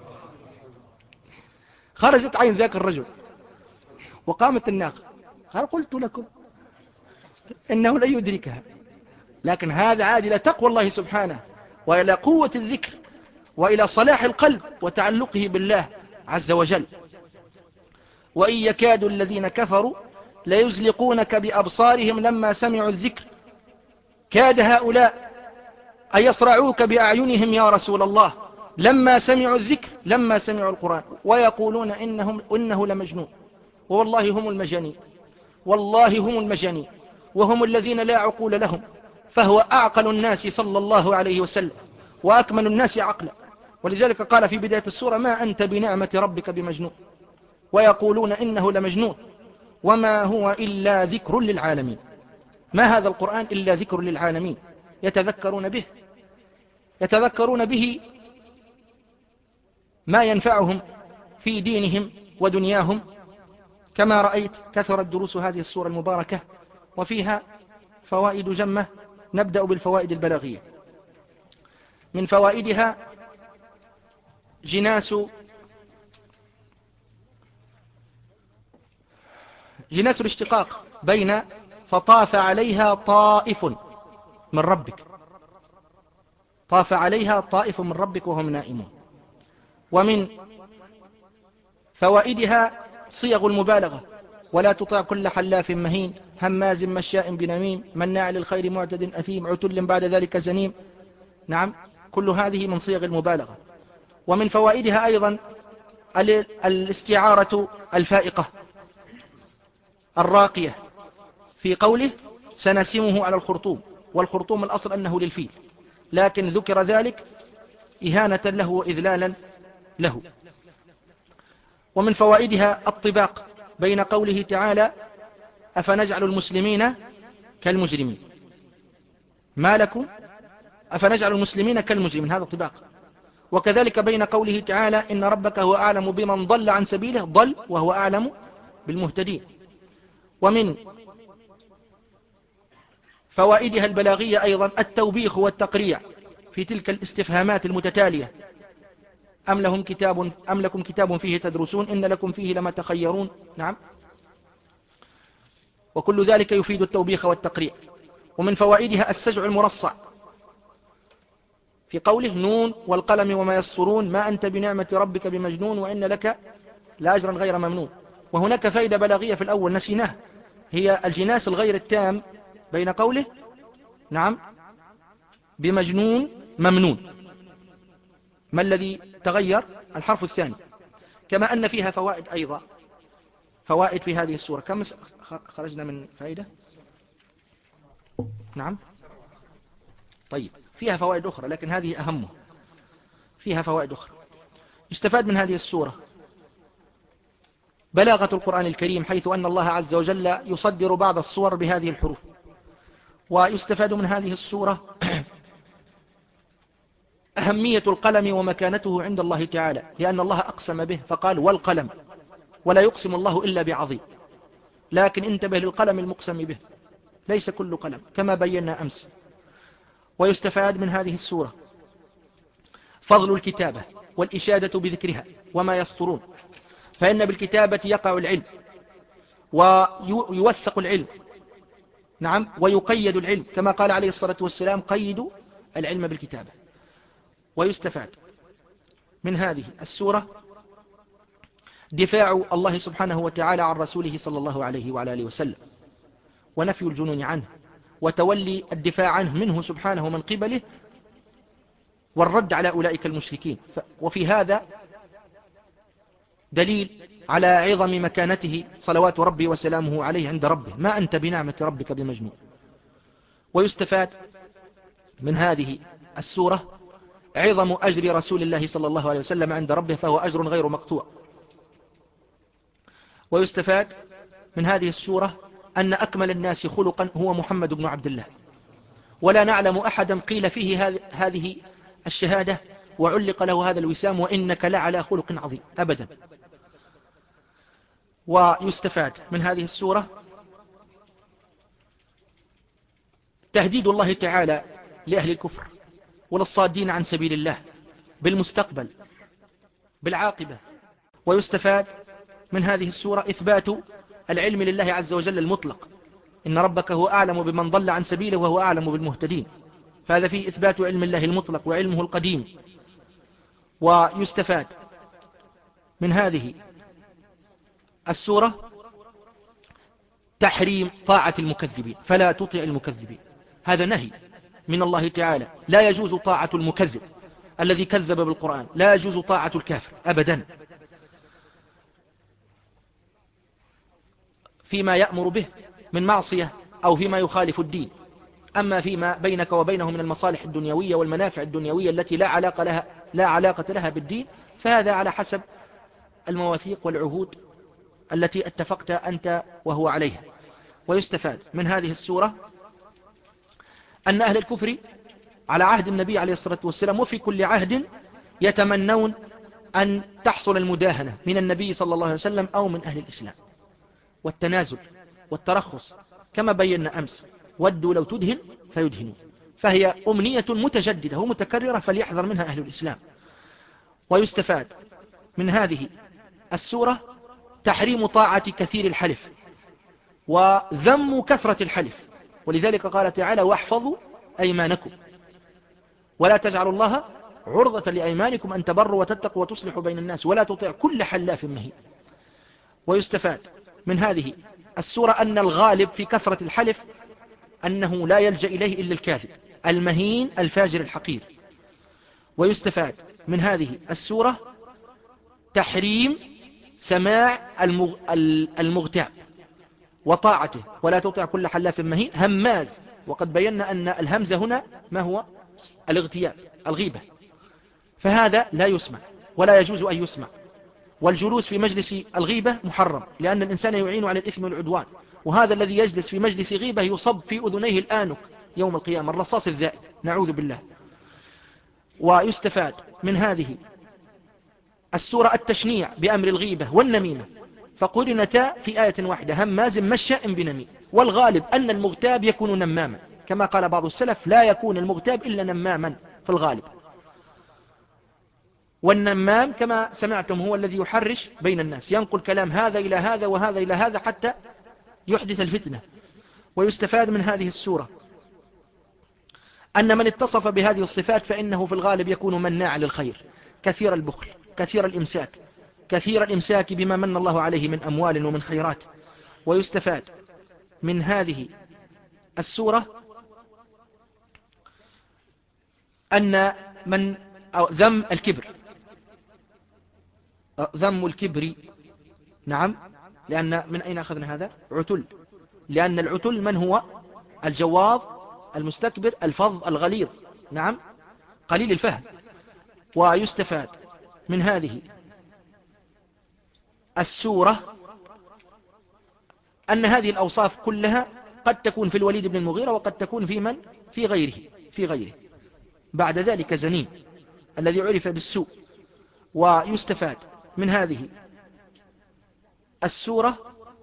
خرجت عين ذاك الرجل وقامت الناقة. قال قلت لكم إنه لا يدركها. لكن هذا عاد إلى تقوى الله سبحانه وإلى قوة الذكر وإلى صلاح القلب وتعلقه بالله عز وجل. وإن يكاد الذين كفروا ليزلقونك بأبصارهم لما سمعوا الذكر كاد هؤلاء أن يصرعوك بأعينهم يا رسول الله لما سمعوا الذكر لما سمعوا القرآن ويقولون إنهم إنه لمجنون. والله هم المجانين، والله هم المجانين، وهم الذين لا عقول لهم، فهو أعقل الناس صلى الله عليه وسلم وأكمل الناس عقلا. ولذلك قال في بداية السورة ما أنت بنعمة ربك بمجنون، ويقولون إنه لمجنون وما هو إلا ذكر للعالمين. ما هذا القرآن إلا ذكر للعالمين، يتذكرون به يتذكرون به ما ينفعهم في دينهم ودنياهم. كما رأيت كثرت دروس هذه السورة المباركة وفيها فوائد جمة. نبدأ بالفوائد البلاغية. من فوائدها جناس جناس الاشتقاق بين فطاف عليها طائف من ربك، طاف عليها طائف من ربك وهم نائمون. ومن فوائدها صيغ المبالغة ولا تطع كل حلاف مهين هماز مشاء بنميم مناع للخير معتد أثيم عتل بعد ذلك زنيم. نعم، كل هذه من صيغ المبالغة. ومن فوائدها أيضا الاستعارة الفائقة الراقية في قوله سنسمه على الخرطوم، والخرطوم الأصل أنه للفيل، لكن ذكر ذلك إهانة له وإذلالا له. ومن فوائدها الطباق بين قوله تعالى أفنجعل المسلمين كالمجرمين ما لكم أفنجعل المسلمين كالمجرمين، هذا الطباق. وكذلك بين قوله تعالى إن ربك هو أعلم بمن ضل عن سبيله ضل وهو أعلم بالمهتدين. ومن فوائدها البلاغية أيضا التوبيخ والتقريع في تلك الاستفهامات المتتالية أم لهم كتاب أم لكم كتاب فيه تدرسون إن لكم فيه لما تخيرون. نعم، وكل ذلك يفيد التوبيخ والتقريع. ومن فوائدها السجع المرصع في قوله نون والقلم وما يسطرون ما أنت بنعمة ربك بمجنون وإن لك لأجرا غير ممنون. وهناك فائدة بلاغية في الأول نسيناها، هي الجناس الغير التام بين قوله نعم بمجنون ممنون. ما الذي تغير؟ الحرف الثاني. كما أن فيها فوائد أيضا، فوائد في هذه السورة. كم خرجنا من فائدة؟ نعم، طيب فيها فوائد أخرى لكن هذه أهمها. فيها فوائد أخرى. يستفاد من هذه السورة بلاغة القرآن الكريم حيث أن الله عز وجل يصدر بعض الصور بهذه الحروف. ويستفاد من هذه السورة أهمية القلم ومكانته عند الله تعالى، لأن الله أقسم به فقال والقلم، ولا يقسم الله إلا بعظيم. لكن انتبه للقلم المقسم به، ليس كل قلم كما بينا أمس. ويستفاد من هذه السورة فضل الكتابة والإشادة بذكرها وما يسطرون، فإن بالكتابة يقع العلم ويوثق العلم. نعم، ويقيد العلم كما قال عليه الصلاة والسلام قيدوا العلم بالكتابة. ويستفاد من هذه السورة دفاع الله سبحانه وتعالى عن رسوله صلى الله عليه وعلى آله وسلم ونفي الجنون عنه وتولي الدفاع عنه منه سبحانه من قبله والرد على أولئك المشركين. وفي هذا دليل على عظم مكانته صلوات ربي وسلامه عليه عند ربه ما أنت بنعمة ربك بمجنون. ويستفاد من هذه السورة عظم أجر رسول الله صلى الله عليه وسلم عند ربه فهو أجر غير مقطوع. ويستفاد من هذه السورة أن أكمل الناس خلقا هو محمد بن عبد الله، ولا نعلم أحدا قيل فيه هذه الشهادة وعلق له هذا الوسام وإنك لعلى خلق عظيم أبدا. ويستفاد من هذه السورة تهديد الله تعالى لأهل الكفر وللصادين عن سبيل الله بالمستقبل بالعاقبة. ويستفاد من هذه السورة إثبات العلم لله عز وجل المطلق، إن ربك هو أعلم بمن ضل عن سبيله وهو أعلم بالمهتدين، فهذا فيه إثبات علم الله المطلق وعلمه القديم. ويستفاد من هذه السورة تحريم طاعة المكذبين، فلا تطع المكذبين، هذا نهي من الله تعالى، لا يجوز طاعة المكذب الذي كذب بالقرآن، لا يجوز طاعة الكافر أبدا فيما يأمر به من معصية أو فيما يخالف الدين. أما فيما بينك وبينه من المصالح الدنيوية والمنافع الدنيوية التي لا علاقة لها لا علاقة لها بالدين، فهذا على حسب المواثيق والعهود التي اتفقت أنت وهو عليها. ويستفاد من هذه السورة أن أهل الكفر على عهد النبي عليه الصلاة والسلام وفي كل عهد يتمنون أن تحصل المداهنة من النبي صلى الله عليه وسلم أو من أهل الإسلام، والتنازل والترخص كما بينا أمس، ودوا لو تدهن فيدهنون، فهي أمنية متجددة ومتكررة فليحذر منها أهل الإسلام. ويستفاد من هذه السورة تحريم طاعة كثير الحلف وذم كثرة الحلف، ولذلك قال تعالى واحفظوا أيمانكم ولا تجعلوا الله عرضة لأيمانكم أن تبروا وتتقوا وتصلحوا بين الناس ولا تطيع كل حلاف مهين. ويستفاد من هذه السورة أن الغالب في كثرة الحلف أنه لا يلجأ إليه إلا الكاذب المهين الفاجر الحقير. ويستفاد من هذه السورة تحريم سماع المغ... المغتاب وطاعته، ولا تطع كل حلاف مهين هماز، وقد بينا أن الهمزة هنا ما هو الاغتياب الغيبة، فهذا لا يسمع ولا يجوز أن يسمع. والجلوس في مجلس الغيبة محرم، لأن الإنسان يعين على الإثم والعدوان، وهذا الذي يجلس في مجلس غيبة يصب في أذنيه الآنك يوم القيامة الرصاص الذائب، نعوذ بالله. ويستفاد من هذه السورة التشنيع بأمر الغيبة والنميمة، فقرنتا في آية واحدة هماز مشاء بنميم، والغالب أن المغتاب يكون نماما، كما قال بعض السلف لا يكون المغتاب إلا نماما في الغالب، والنمام كما سمعتم هو الذي يحرش بين الناس، ينقل كلام هذا إلى هذا وهذا إلى هذا حتى يحدث الفتنة. ويستفاد من هذه السورة أن من اتصف بهذه الصفات فإنه في الغالب يكون مناعا للخير، كثير البخل، كثير الإمساك، كثير الإمساك بما من الله عليه من أموال ومن خيرات. ويستفاد من هذه السورة أن من أو ذم الكبر، ذم الكبر، نعم، لأن من أين أخذنا هذا؟ عتل، لأن العتل من هو؟ الجواظ المستكبر الفظ الغليظ، نعم، قليل الفهم. ويستفاد من هذه السورة أن هذه الأوصاف كلها قد تكون في الوليد بن المغيرة وقد تكون في من؟ في غيره في غيره بعد ذلك زنيم الذي عرف بالسوء. ويستفاد من هذه السورة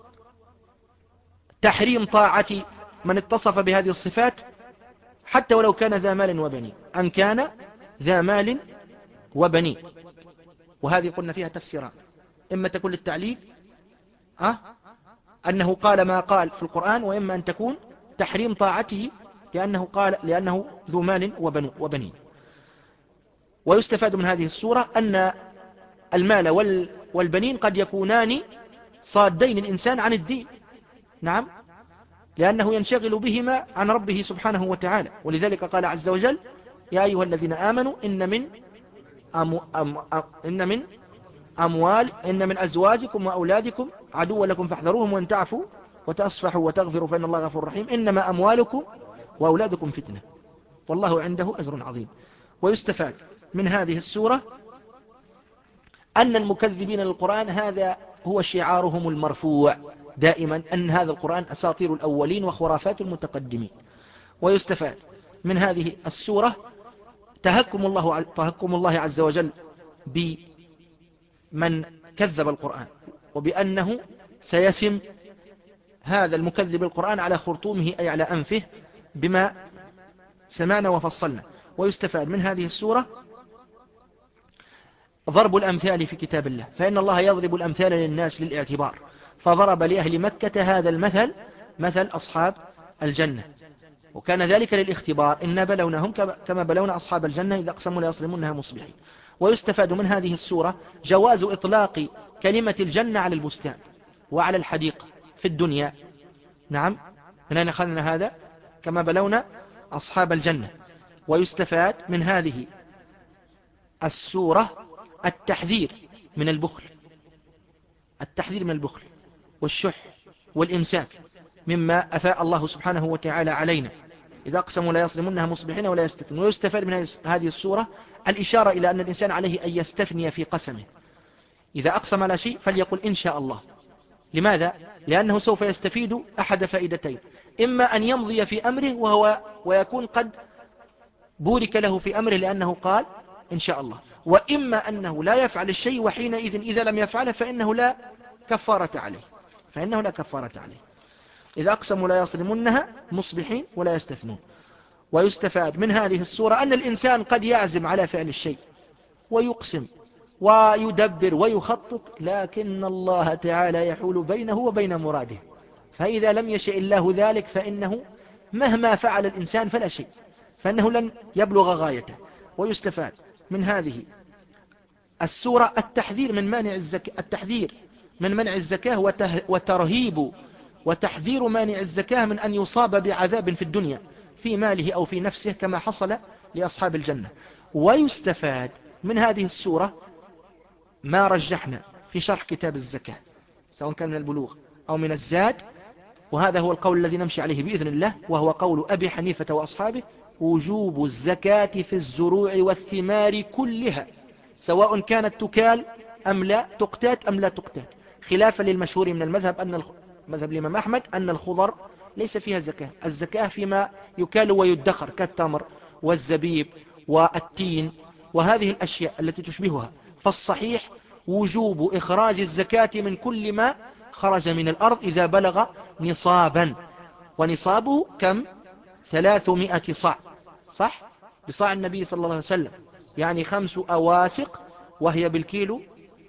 تحريم طاعة من اتصف بهذه الصفات حتى ولو كان ذا مال وبنين، أن كان ذا مال وبنين، وهذه قلنا فيها تفسيران، إما تكون للتعليل أه؟ أنه قال ما قال في القرآن، وإما أن تكون تحريم طاعته لأنه قال لأنه ذو مال وبنين. ويستفاد من هذه السورة أن المال والبنين قد يكونان صادين الإنسان عن الدين، نعم، لأنه ينشغل بهما عن ربه سبحانه وتعالى، ولذلك قال عز وجل يا أيها الذين آمنوا إن من أمو أم أم إن من أموال إن من أزواجكم وأولادكم عدوا لكم فاحذروهم وإن تعفوا وتصفحوا وتغفروا فإن الله غفور رحيم إنما أموالكم وأولادكم فتنة والله عنده أجر عظيم. ويستفاد من هذه السورة أن المكذبين للقرآن هذا هو شعارهم المرفوع دائما، أن هذا القرآن أساطير الأولين وخرافات المتقدمين. ويستفاد من هذه السورة تهكم الله, تهكم الله عز وجل بمن كذب القرآن، وبأنه سيسم هذا المكذب القرآن على خرطومه أي على أنفه بما سمعنا وفصلنا. ويستفاد من هذه السورة ضرب الأمثال في كتاب الله، فإن الله يضرب الأمثال للناس للاعتبار، فضرب لأهل مكة هذا المثل مثل أصحاب الجنة، وكان ذلك للاختبار، إن بلوناهم كما بلونا أصحاب الجنة إذا أقسموا ليصرمونها مصبحين. ويستفاد من هذه السورة جواز إطلاق كلمة الجنة على البستان وعلى الحديقة في الدنيا. نعم، من أين أخذنا هذا؟ كما بلونا أصحاب الجنة. ويستفاد من هذه السورة التحذير من البخل، التحذير من البخل والشح والإمساك مما أفاء الله سبحانه وتعالى علينا، إذا أقسموا لا يصرمونها مصبحين ولا يستثنون. ويستفاد من هذه السورة الإشارة إلى أن الإنسان عليه أن يستثني في قسمه، إذا أقسم على شيء فليقل إن شاء الله. لماذا؟ لأنه سوف يستفيد أحد فائدتين، إما أن يمضي في أمره وهو ويكون قد بورك له في أمره لأنه قال إن شاء الله، وإما أنه لا يفعل الشيء، وحينئذ إذا لم يفعله فإنه لا كفارة عليه، فإنه لا كفارة عليه. إذا أقسموا لا يصرمونها مصبحين ولا يستثنون. ويستفاد من هذه السورة أن الإنسان قد يعزم على فعل الشيء ويقسم ويدبر ويخطط، لكن الله تعالى يحول بينه وبين مراده، فإذا لم يشاء الله ذلك فإنه مهما فعل الإنسان فلا شيء، فإنه لن يبلغ غايته. ويستفاد من هذه السورة التحذير من مانع الزكاة، التحذير من منع الزكاة وترهيب وتحذير مانع الزكاة من أن يصاب بعذاب في الدنيا في ماله أو في نفسه كما حصل لأصحاب الجنة. ويستفاد من هذه السورة ما رجحنا في شرح كتاب الزكاة سواء كان من البلوغ أو من الزاد، وهذا هو القول الذي نمشي عليه بإذن الله، وهو قول أبي حنيفة وأصحابه: وجوب الزكاة في الزروع والثمار كلها سواء كانت تكال أم لا تقتات أم لا تقتات، خلافا للمشهور من المذهب أن مذهب الإمام أحمد أن الخضر ليس فيها زكاة، الزكاة فيما يكال ويدخر كالتمر والزبيب والتين وهذه الأشياء التي تشبهها. فالصحيح وجوب إخراج الزكاة من كل ما خرج من الأرض إذا بلغ نصابا، ونصابه كم؟ ثلاثمائة صاع، صح؟ بصاع النبي صلى الله عليه وسلم، يعني خمس أواسق، وهي بالكيلو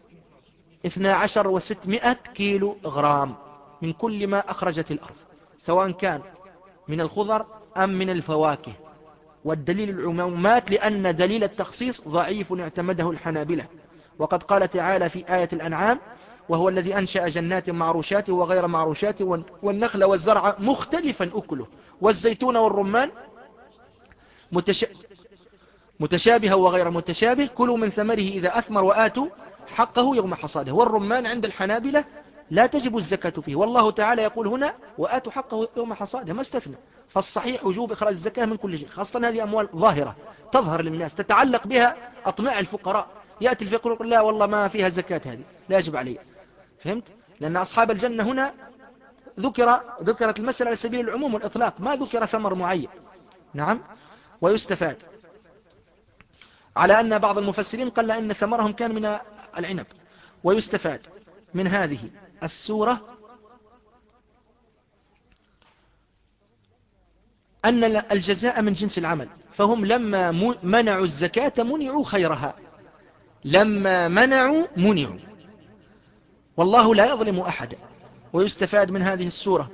اثنا عشر وستمائة كيلو غرام من كل ما أخرجت الأرض، سواء كان من الخضر أم من الفواكه. والدليل العمومات، لأن دليل التخصيص ضعيف اعتمده الحنابلة، وقد قال تعالى في آية الأنعام: وهو الذي أنشأ جنات معروشات وغير معروشات والنخل والزرع مختلفا أكله والزيتون والرمان متش... متشابها وغير متشابه كلوا من ثمره إذا أثمر وآتوا حقه يوم حصاده. والرمان عند الحنابلة لا تجب الزكاة فيه، والله تعالى يقول هنا وآتوا حقه يوم حصاده، ما استثنى. فالصحيح وجوب إخراج الزكاة من كل شيء، خاصة هذه أموال ظاهرة تظهر للناس تتعلق بها أطماع الفقراء، يأتي الفقير يقول لا والله ما فيها زكاة، هذه لا يجب عليه. فهمت؟ لأن أصحاب الجنة هنا ذكر ذكرت المسألة على سبيل العموم والإطلاق، ما ذكر ثمر معين. نعم. ويستفاد على أن بعض المفسرين قال أن ثمرهم كان من العنب. ويستفاد من هذه السورة أن الجزاء من جنس العمل، فهم لما منعوا الزكاة منعوا خيرها، لما منعوا منعوا، والله لا يظلم أحدا. ويستفاد من هذه السورة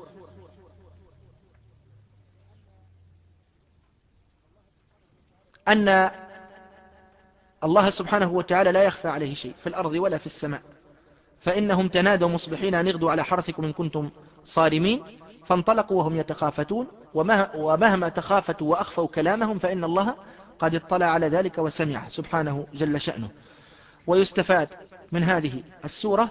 أن الله سبحانه وتعالى لا يخفى عليه شيء في الأرض ولا في السماء، فإنهم تنادوا مصبحين أن اغدوا على حرثكم إن كنتم صارمين، فانطلقوا وهم يتخافتون، ومهما تخافتوا وأخفوا كلامهم فإن الله قد اطلع على ذلك وسمعه سبحانه جل شأنه. ويستفاد من هذه السورة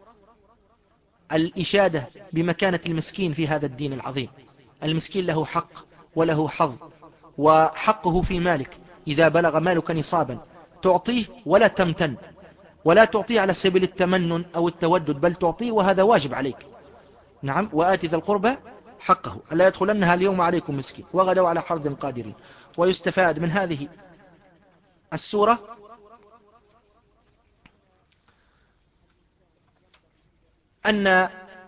الإشادة بمكانة المسكين في هذا الدين العظيم. المسكين له حق وله حظ، وحقه في مالك إذا بلغ مالك نصابا تعطيه ولا تمتن، ولا تعطيه على سبيل التمنن أو التودد، بل تعطيه وهذا واجب عليك. نعم. وآتي ذا القربى حقه ألا يدخلنها اليوم عليكم مسكين وغدوا على حرد قادرين. ويستفاد من هذه السورة أن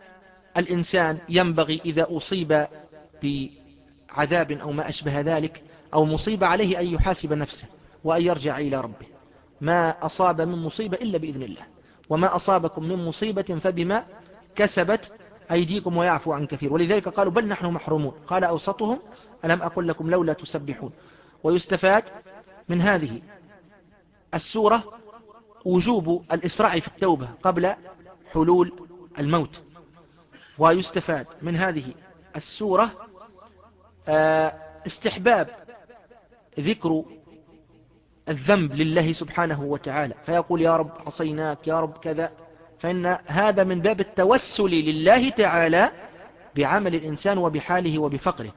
الإنسان ينبغي إذا أصيب بعذاب أو ما أشبه ذلك أو مصيبة عليه أن يحاسب نفسه وأن يرجع إلى ربه. ما أصاب من مصيبة إلا بإذن الله، وما أصابكم من مصيبة فبما كسبت أيديكم ويعفو عن كثير. ولذلك قالوا بل نحن محرومون. قال أوسطهم ألم أقل لكم لولا تسبحون. ويستفاد من هذه السورة وجوب الإسراع في التوبة قبل حلول الموت. ويستفاد من هذه السورة استحباب ذكر الذنب لله سبحانه وتعالى، فيقول يا رب عصيناك يا رب كذا، فإن هذا من باب التوسل لله تعالى بعمل الإنسان وبحاله وبفقره.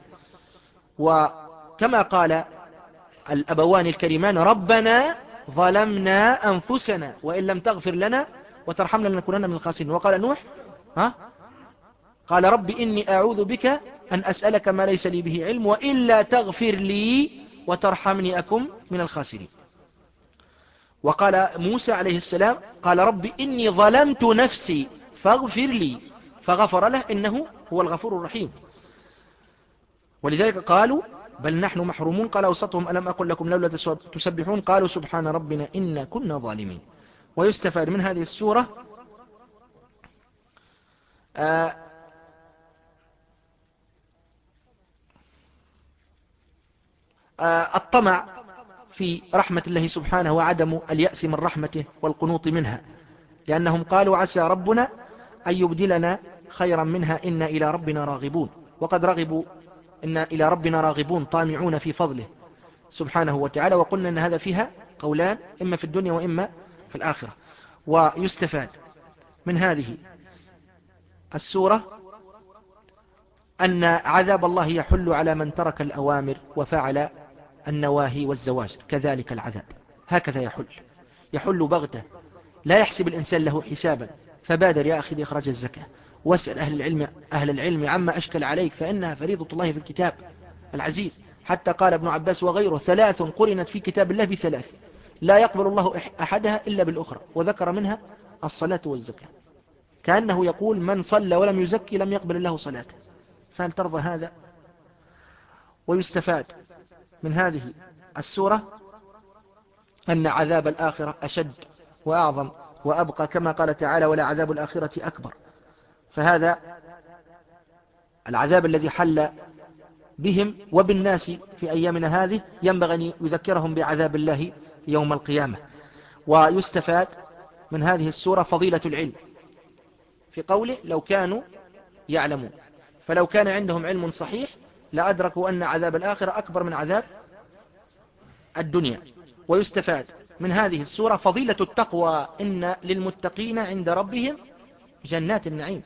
وكما قال الأبوان الكريمان ربنا ظلمنا أنفسنا وإن لم تغفر لنا وترحمنا لنكونن من الخاسرين. وقال نوح ها قال رب إني أعوذ بك أن أسألك ما ليس لي به علم وإلا تغفر لي وترحمني أكن من الخاسرين. وقال موسى عليه السلام قال رب إني ظلمت نفسي فاغفر لي فغفر له إنه هو الغفور الرحيم. ولذلك قالوا بل نحن محرومون. قال أوسطهم ألم أقل لكم لولا تسبحون قالوا سبحان ربنا إنا كنا ظالمين. ويستفاد من هذه السورة آه آه الطمع في رحمة الله سبحانه وعدم اليأس من رحمته والقنوط منها، لأنهم قالوا عسى ربنا أن يبدلنا خيرا منها إنا إلى ربنا راغبون. وقد رغبوا إنا إلى ربنا راغبون طامعون في فضله سبحانه وتعالى. وقلنا أن هذا فيها قولان إما في الدنيا وإما في الآخرة. ويستفاد من هذه السورة أن عذاب الله يحل على من ترك الأوامر وفعل النواهي والزواجر، كذلك العذاب هكذا يحل يحل بغتة لا يحسب الإنسان له حسابا. فبادر يا أخي بإخراج الزكاة واسأل أهل العلم, أهل العلم عما أشكل عليك فإنها فريضة الله في الكتاب العزيز. حتى قال ابن عباس وغيره ثلاث قرنت في كتاب الله بثلاث لا يقبل الله أحدها إلا بالأخرى، وذكر منها الصلاة والزكاة، كأنه يقول من صلى ولم يزكي لم يقبل الله صلاته. فهل ترضى هذا؟ ويستفاد من هذه السورة أن عذاب الآخرة أشد وأعظم وأبقى، كما قال تعالى ولا عذاب الآخرة أكبر. فهذا العذاب الذي حل بهم وبالناس في أيامنا هذه ينبغي أن يذكرهم بعذاب الله يوم القيامة. ويستفاد من هذه السورة فضيلة العلم في قوله لو كانوا يعلمون، فلو كان عندهم علم صحيح لأدركوا أن عذاب الآخرة أكبر من عذاب الدنيا. ويستفاد من هذه السورة فضيلة التقوى إن للمتقين عند ربهم جنات النعيم.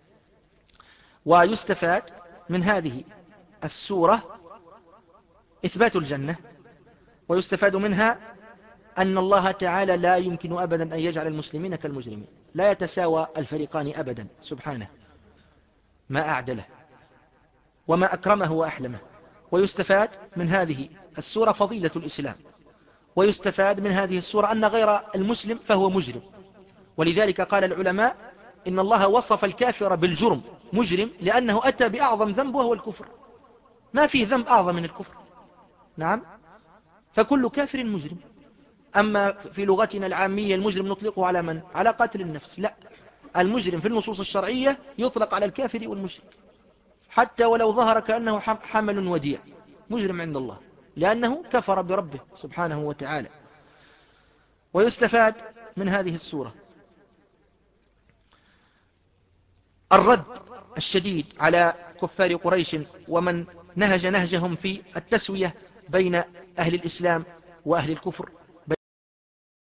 ويستفاد من هذه السورة إثبات الجنة. ويستفاد منها أن الله تعالى لا يمكن أبدا أن يجعل المسلمين كالمجرمين، لا يتساوى الفريقان أبدا سبحانه، ما أعدله وما أكرمه وأحلمه. ويستفاد من هذه السورة فضيلة الإسلام. ويستفاد من هذه السورة أن غير المسلم فهو مجرم، ولذلك قال العلماء إن الله وصف الكافر بالجرم مجرم لأنه أتى بأعظم ذنب وهو الكفر. ما فيه ذنب أعظم من الكفر، نعم، فكل كافر مجرم. أما في لغتنا العامية المجرم نطلقه على من؟ على قاتل النفس. لا، المجرم في النصوص الشرعية يطلق على الكافر والمشرك حتى ولو ظهر كأنه حمل وديع، مجرم عند الله لأنه كفر بربه سبحانه وتعالى. ويستفاد من هذه السورة الرد الشديد على كفار قريش ومن نهج نهجهم في التسوية بين أهل الإسلام وأهل الكفر،